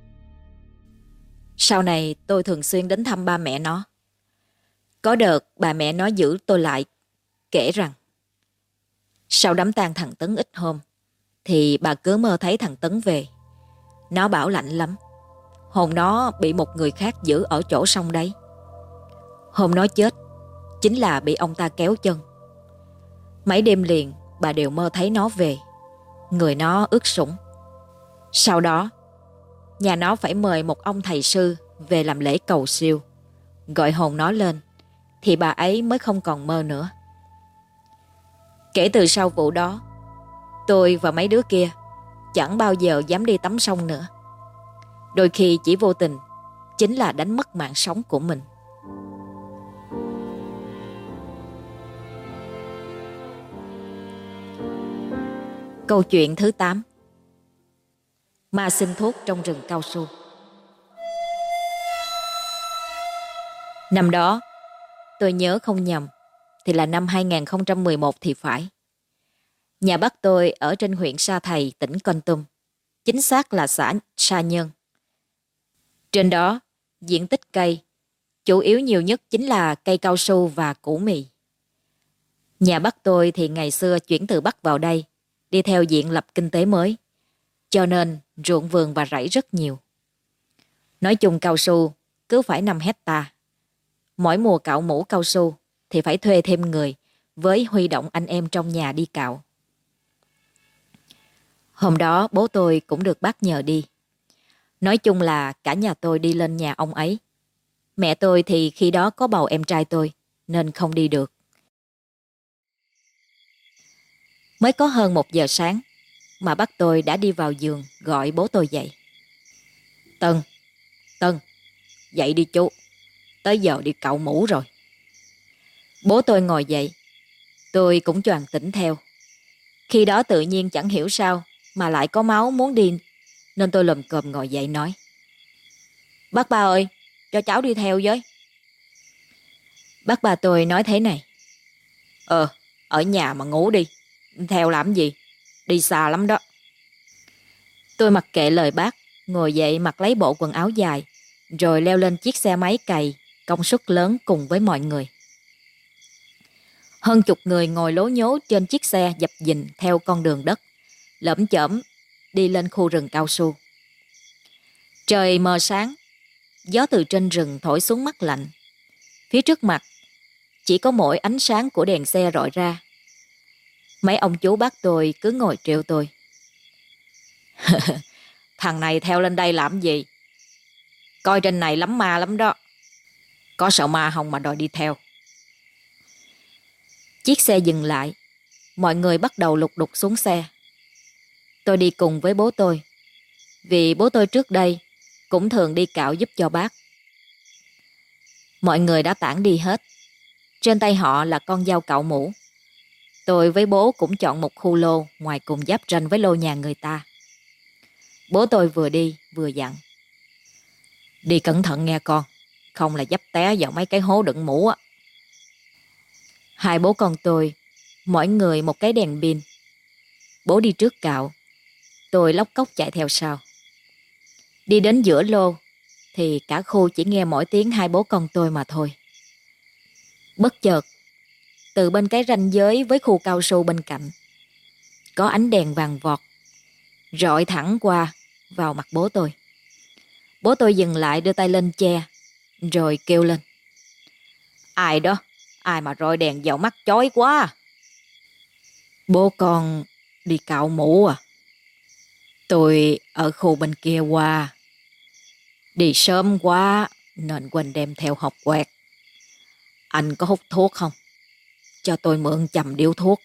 Sau này tôi thường xuyên đến thăm ba mẹ nó. Có đợt bà mẹ nó giữ tôi lại, kể rằng sau đám tang thằng Tấn ít hôm thì bà cứ mơ thấy thằng Tấn về. Nó bảo lạnh lắm. Hồn nó bị một người khác giữ ở chỗ sông đấy. Hôm nó chết chính là bị ông ta kéo chân. Mấy đêm liền bà đều mơ thấy nó về. Người nó ướt sũng. Sau đó nhà nó phải mời một ông thầy sư về làm lễ cầu siêu, gọi hồn nó lên, thì bà ấy mới không còn mơ nữa. Kể từ sau vụ đó, tôi và mấy đứa kia chẳng bao giờ dám đi tắm sông nữa. Đôi khi chỉ vô tình chính là đánh mất mạng sống của mình. Câu chuyện thứ 8. Ma xin thuốc trong rừng cao su. Năm đó, tôi nhớ không nhầm thì là năm 2011 thì phải. Nhà bác tôi ở trên huyện Sa Thầy, tỉnh Kon Tum, chính xác là xã Sa Nhân. Trên đó, diện tích cây chủ yếu nhiều nhất chính là cây cao su và củ mì. Nhà bác tôi thì ngày xưa chuyển từ Bắc vào đây, đi theo diện lập kinh tế mới, cho nên ruộng vườn và rẫy rất nhiều. Nói chung cao su cứ phải 5 hectare. Mỗi mùa cạo mũ cao su thì phải thuê thêm người, với huy động anh em trong nhà đi cạo. Hôm đó bố tôi cũng được bác nhờ đi. Nói chung là cả nhà tôi đi lên nhà ông ấy. Mẹ tôi thì khi đó có bầu em trai tôi nên không đi được. Mới có hơn 1 giờ sáng mà bác tôi đã đi vào giường gọi bố tôi dậy. Tân, dậy đi chú, tới giờ đi cạo mũ rồi. Bố tôi ngồi dậy, tôi cũng choàng tỉnh theo. Khi đó tự nhiên chẳng hiểu sao mà lại có máu muốn đi, nên tôi lồm cồm ngồi dậy nói: Bác ba ơi, cho cháu đi theo với. Bác ba tôi nói thế này: Ở nhà mà ngủ đi, theo làm gì, đi xa lắm đó. Tôi mặc kệ lời bác, ngồi dậy mặc lấy bộ quần áo dài, rồi leo lên chiếc xe máy cày công suất lớn cùng với mọi người. Hơn chục người ngồi lố nhố trên chiếc xe dập dình theo con đường đất, lởm chởm đi lên khu rừng cao su. Trời mờ sáng, gió từ trên rừng thổi xuống mắt lạnh. Phía trước mặt chỉ có mỗi ánh sáng của đèn xe rọi ra. Mấy ông chú bác tôi cứ ngồi trêu tôi: Thằng này theo lên đây làm gì? Coi trên này lắm ma lắm đó. Có sợ ma không mà đòi đi theo? Chiếc xe dừng lại, mọi người bắt đầu lục đục xuống xe. Tôi đi cùng với bố tôi, vì bố tôi trước đây cũng thường đi cạo giúp cho bác. Mọi người đã tản đi hết. Trên tay họ là con dao cạo mũ. Tôi với bố cũng chọn một khu lô ngoài cùng giáp ranh với lô nhà người ta. Bố tôi vừa đi vừa dặn: Đi cẩn thận nghe con, không là dấp té vào mấy cái hố đựng mũ á. Hai bố con tôi, mỗi người một cái đèn pin. Bố đi trước cạo, tôi lóc cóc chạy theo sau. Đi đến giữa lô thì cả khu chỉ nghe mỗi tiếng hai bố con tôi mà thôi. Bất chợt, từ bên cái ranh giới với khu cao su bên cạnh, có ánh đèn vàng vọt rọi thẳng qua vào mặt bố tôi. Bố tôi dừng lại đưa tay lên che, rồi kêu lên: Ai đó? Ai mà rọi đèn vào mắt chói quá? Bố con đi cạo mũ à? Tôi ở khu bên kia qua. Đi sớm quá nên quên đem theo hộp quẹt. Anh có hút thuốc không? Cho tôi mượn chầm điếu thuốc.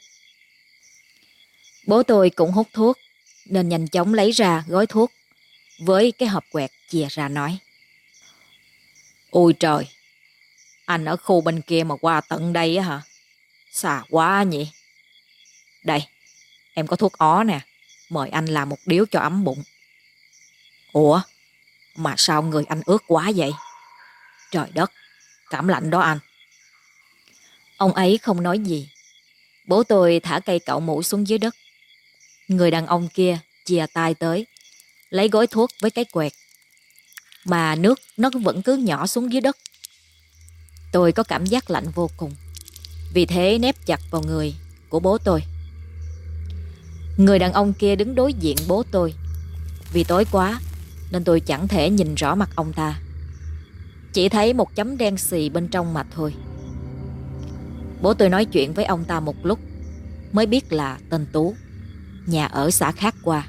Bố tôi cũng hút thuốc nên nhanh chóng lấy ra gói thuốc với cái hộp quẹt, chìa ra nói: Ôi trời, anh ở khu bên kia mà qua tận đây á hả? Xa quá nhỉ. Đây, em có thuốc ó nè, mời anh làm một điếu cho ấm bụng. Ủa, mà sao người anh ướt quá vậy? Trời đất, cảm lạnh đó anh. Ông ấy không nói gì. Bố tôi thả cây cạo mũ xuống dưới đất. Người đàn ông kia chìa tay tới, lấy gói thuốc với cái quẹt, mà nước nó vẫn cứ nhỏ xuống dưới đất. Tôi có cảm giác lạnh vô cùng, vì thế nép chặt vào người của bố tôi. Người đàn ông kia đứng đối diện bố tôi. Vì tối quá nên tôi chẳng thể nhìn rõ mặt ông ta, chỉ thấy một chấm đen xì bên trong mà thôi. Bố tôi nói chuyện với ông ta một lúc mới biết là tên Tú, nhà ở xã khác qua.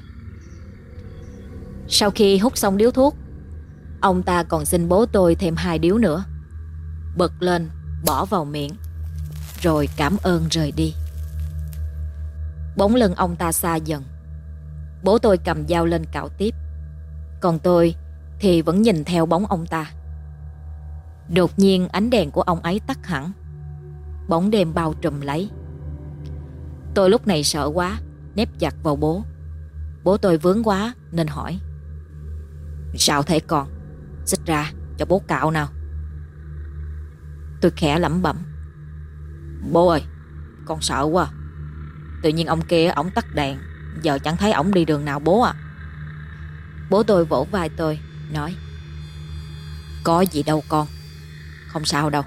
Sau khi hút xong điếu thuốc, ông ta còn xin bố tôi thêm 2 điếu nữa, bật lên bỏ vào miệng, rồi cảm ơn rời đi. Bóng lưng ông ta xa dần. Bố tôi cầm dao lên cạo tiếp, còn tôi thì vẫn nhìn theo bóng ông ta. Đột nhiên ánh đèn của ông ấy tắt hẳn, bóng đêm bao trùm lấy. Tôi lúc này sợ quá, nép chặt vào bố. Bố tôi vướng quá nên hỏi: "Sao thế con? Xích ra cho bố cạo nào." Tôi khẽ lẩm bẩm: "Bố ơi, con sợ quá. Tự nhiên ông kia ổng tắt đèn, giờ chẳng thấy ổng đi đường nào bố à." Bố tôi vỗ vai tôi, nói: "Có gì đâu con, không sao đâu."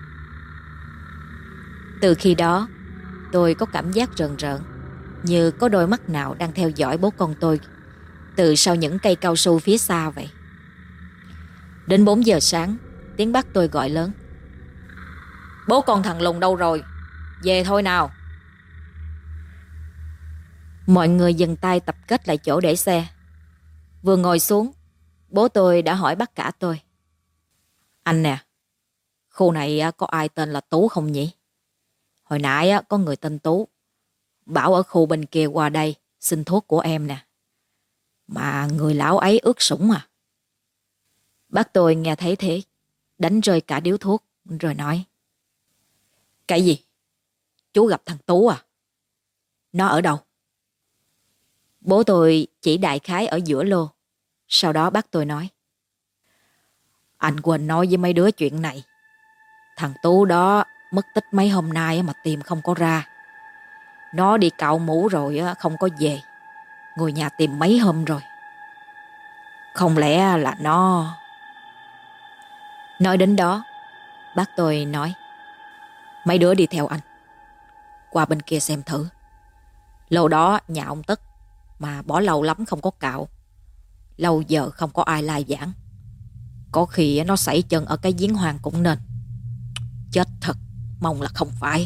Từ khi đó, tôi có cảm giác rờn rợn, như có đôi mắt nào đang theo dõi bố con tôi từ sau những cây cao su phía xa vậy. Đến 4 giờ sáng, tiếng bác tôi gọi lớn: "Bố con thằng Lùng đâu rồi? Về thôi nào." Mọi người dừng tay tập kết lại chỗ để xe. Vừa ngồi xuống, bố tôi đã hỏi bác cả tôi: "Anh nè, khu này có ai tên là Tú không nhỉ? Hồi nãy có người tên Tú bảo ở khu bên kia qua đây xin thuốc của em nè, mà người lão ấy ướt sũng à." Bác tôi nghe thấy thế, đánh rơi cả điếu thuốc rồi nói: "Cái gì? Chú gặp thằng Tú à? Nó ở đâu?" Bố tôi chỉ đại khái ở giữa lô. Sau đó bác tôi nói: "Anh quên nói với mấy đứa chuyện này. Thằng Tú đó mất tích mấy hôm nay mà tìm không có ra. Nó đi cạo mũ rồi không có về. Người nhà tìm mấy hôm rồi. Không lẽ là nó..." Nói đến đó, bác tôi nói: "Mấy đứa đi theo anh qua bên kia xem thử. Lâu đó nhà ông Tất mà bỏ lâu lắm không có cạo. Lâu giờ không có ai lai vãng. Có khi nó sảy chân ở cái giếng hoang cũng nên. Chết thật, mong là không phải."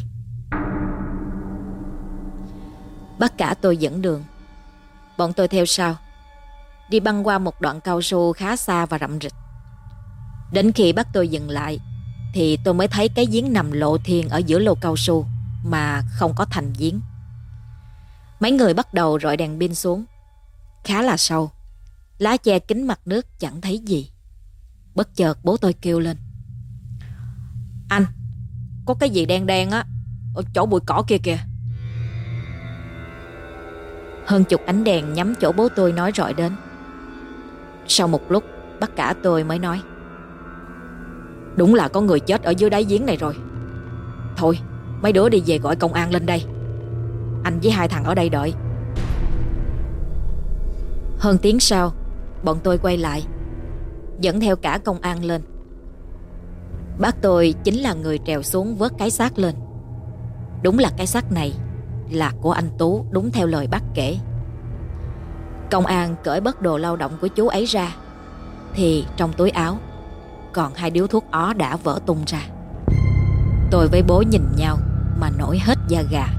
Bác cả tôi dẫn đường. Bọn tôi theo sau, đi băng qua một đoạn cao su khá xa và rậm rịch. Đến khi bác tôi dừng lại thì tôi mới thấy cái giếng nằm lộ thiên ở giữa lô cao su mà không có thành giếng. Mấy người bắt đầu rọi đèn pin xuống. Khá là sâu, lá che kín mặt nước chẳng thấy gì. Bất chợt bố tôi kêu lên: "Anh, có cái gì đen đen á ở chỗ bụi cỏ kia kìa." Hơn chục ánh đèn nhắm chỗ bố tôi nói rọi đến. Sau một lúc, bác cả tôi mới nói: "Đúng là có người chết ở dưới đáy giếng này rồi. Thôi, mấy đứa đi về gọi công an lên đây. Anh với 2 thằng ở đây đợi." Hơn tiếng sau, bọn tôi quay lại, dẫn theo cả công an lên. Bác tôi chính là người trèo xuống vớt cái xác lên. Đúng là cái xác này là của anh Tú, đúng theo lời bác kể. Công an cởi bớt đồ lao động của chú ấy ra, thì trong túi áo còn 2 điếu thuốc ó đã vỡ tung ra. Tôi với bố nhìn nhau mà nổi hết da gà.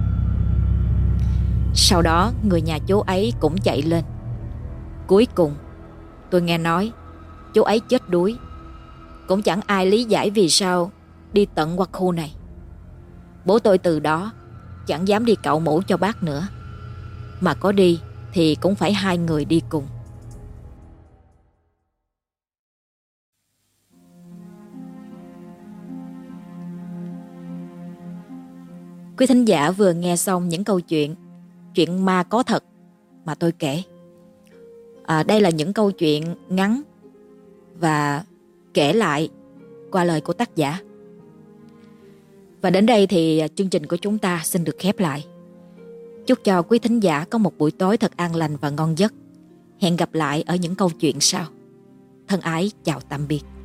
Sau đó người nhà chú ấy cũng chạy lên. Cuối cùng tôi nghe nói chú ấy chết đuối. Cũng chẳng ai lý giải vì sao đi tận qua khu này. Bố tôi từ đó chẳng dám đi cạo mũ cho bác nữa, mà có đi thì cũng phải 2 người đi cùng. Quý thính giả vừa nghe xong những câu chuyện ma có thật mà tôi kể. Đây là những câu chuyện ngắn và kể lại qua lời của tác giả. Và đến đây thì chương trình của chúng ta xin được khép lại. Chúc cho quý thính giả có một buổi tối thật an lành và ngon giấc. Hẹn gặp lại ở những câu chuyện sau. Thân ái chào tạm biệt.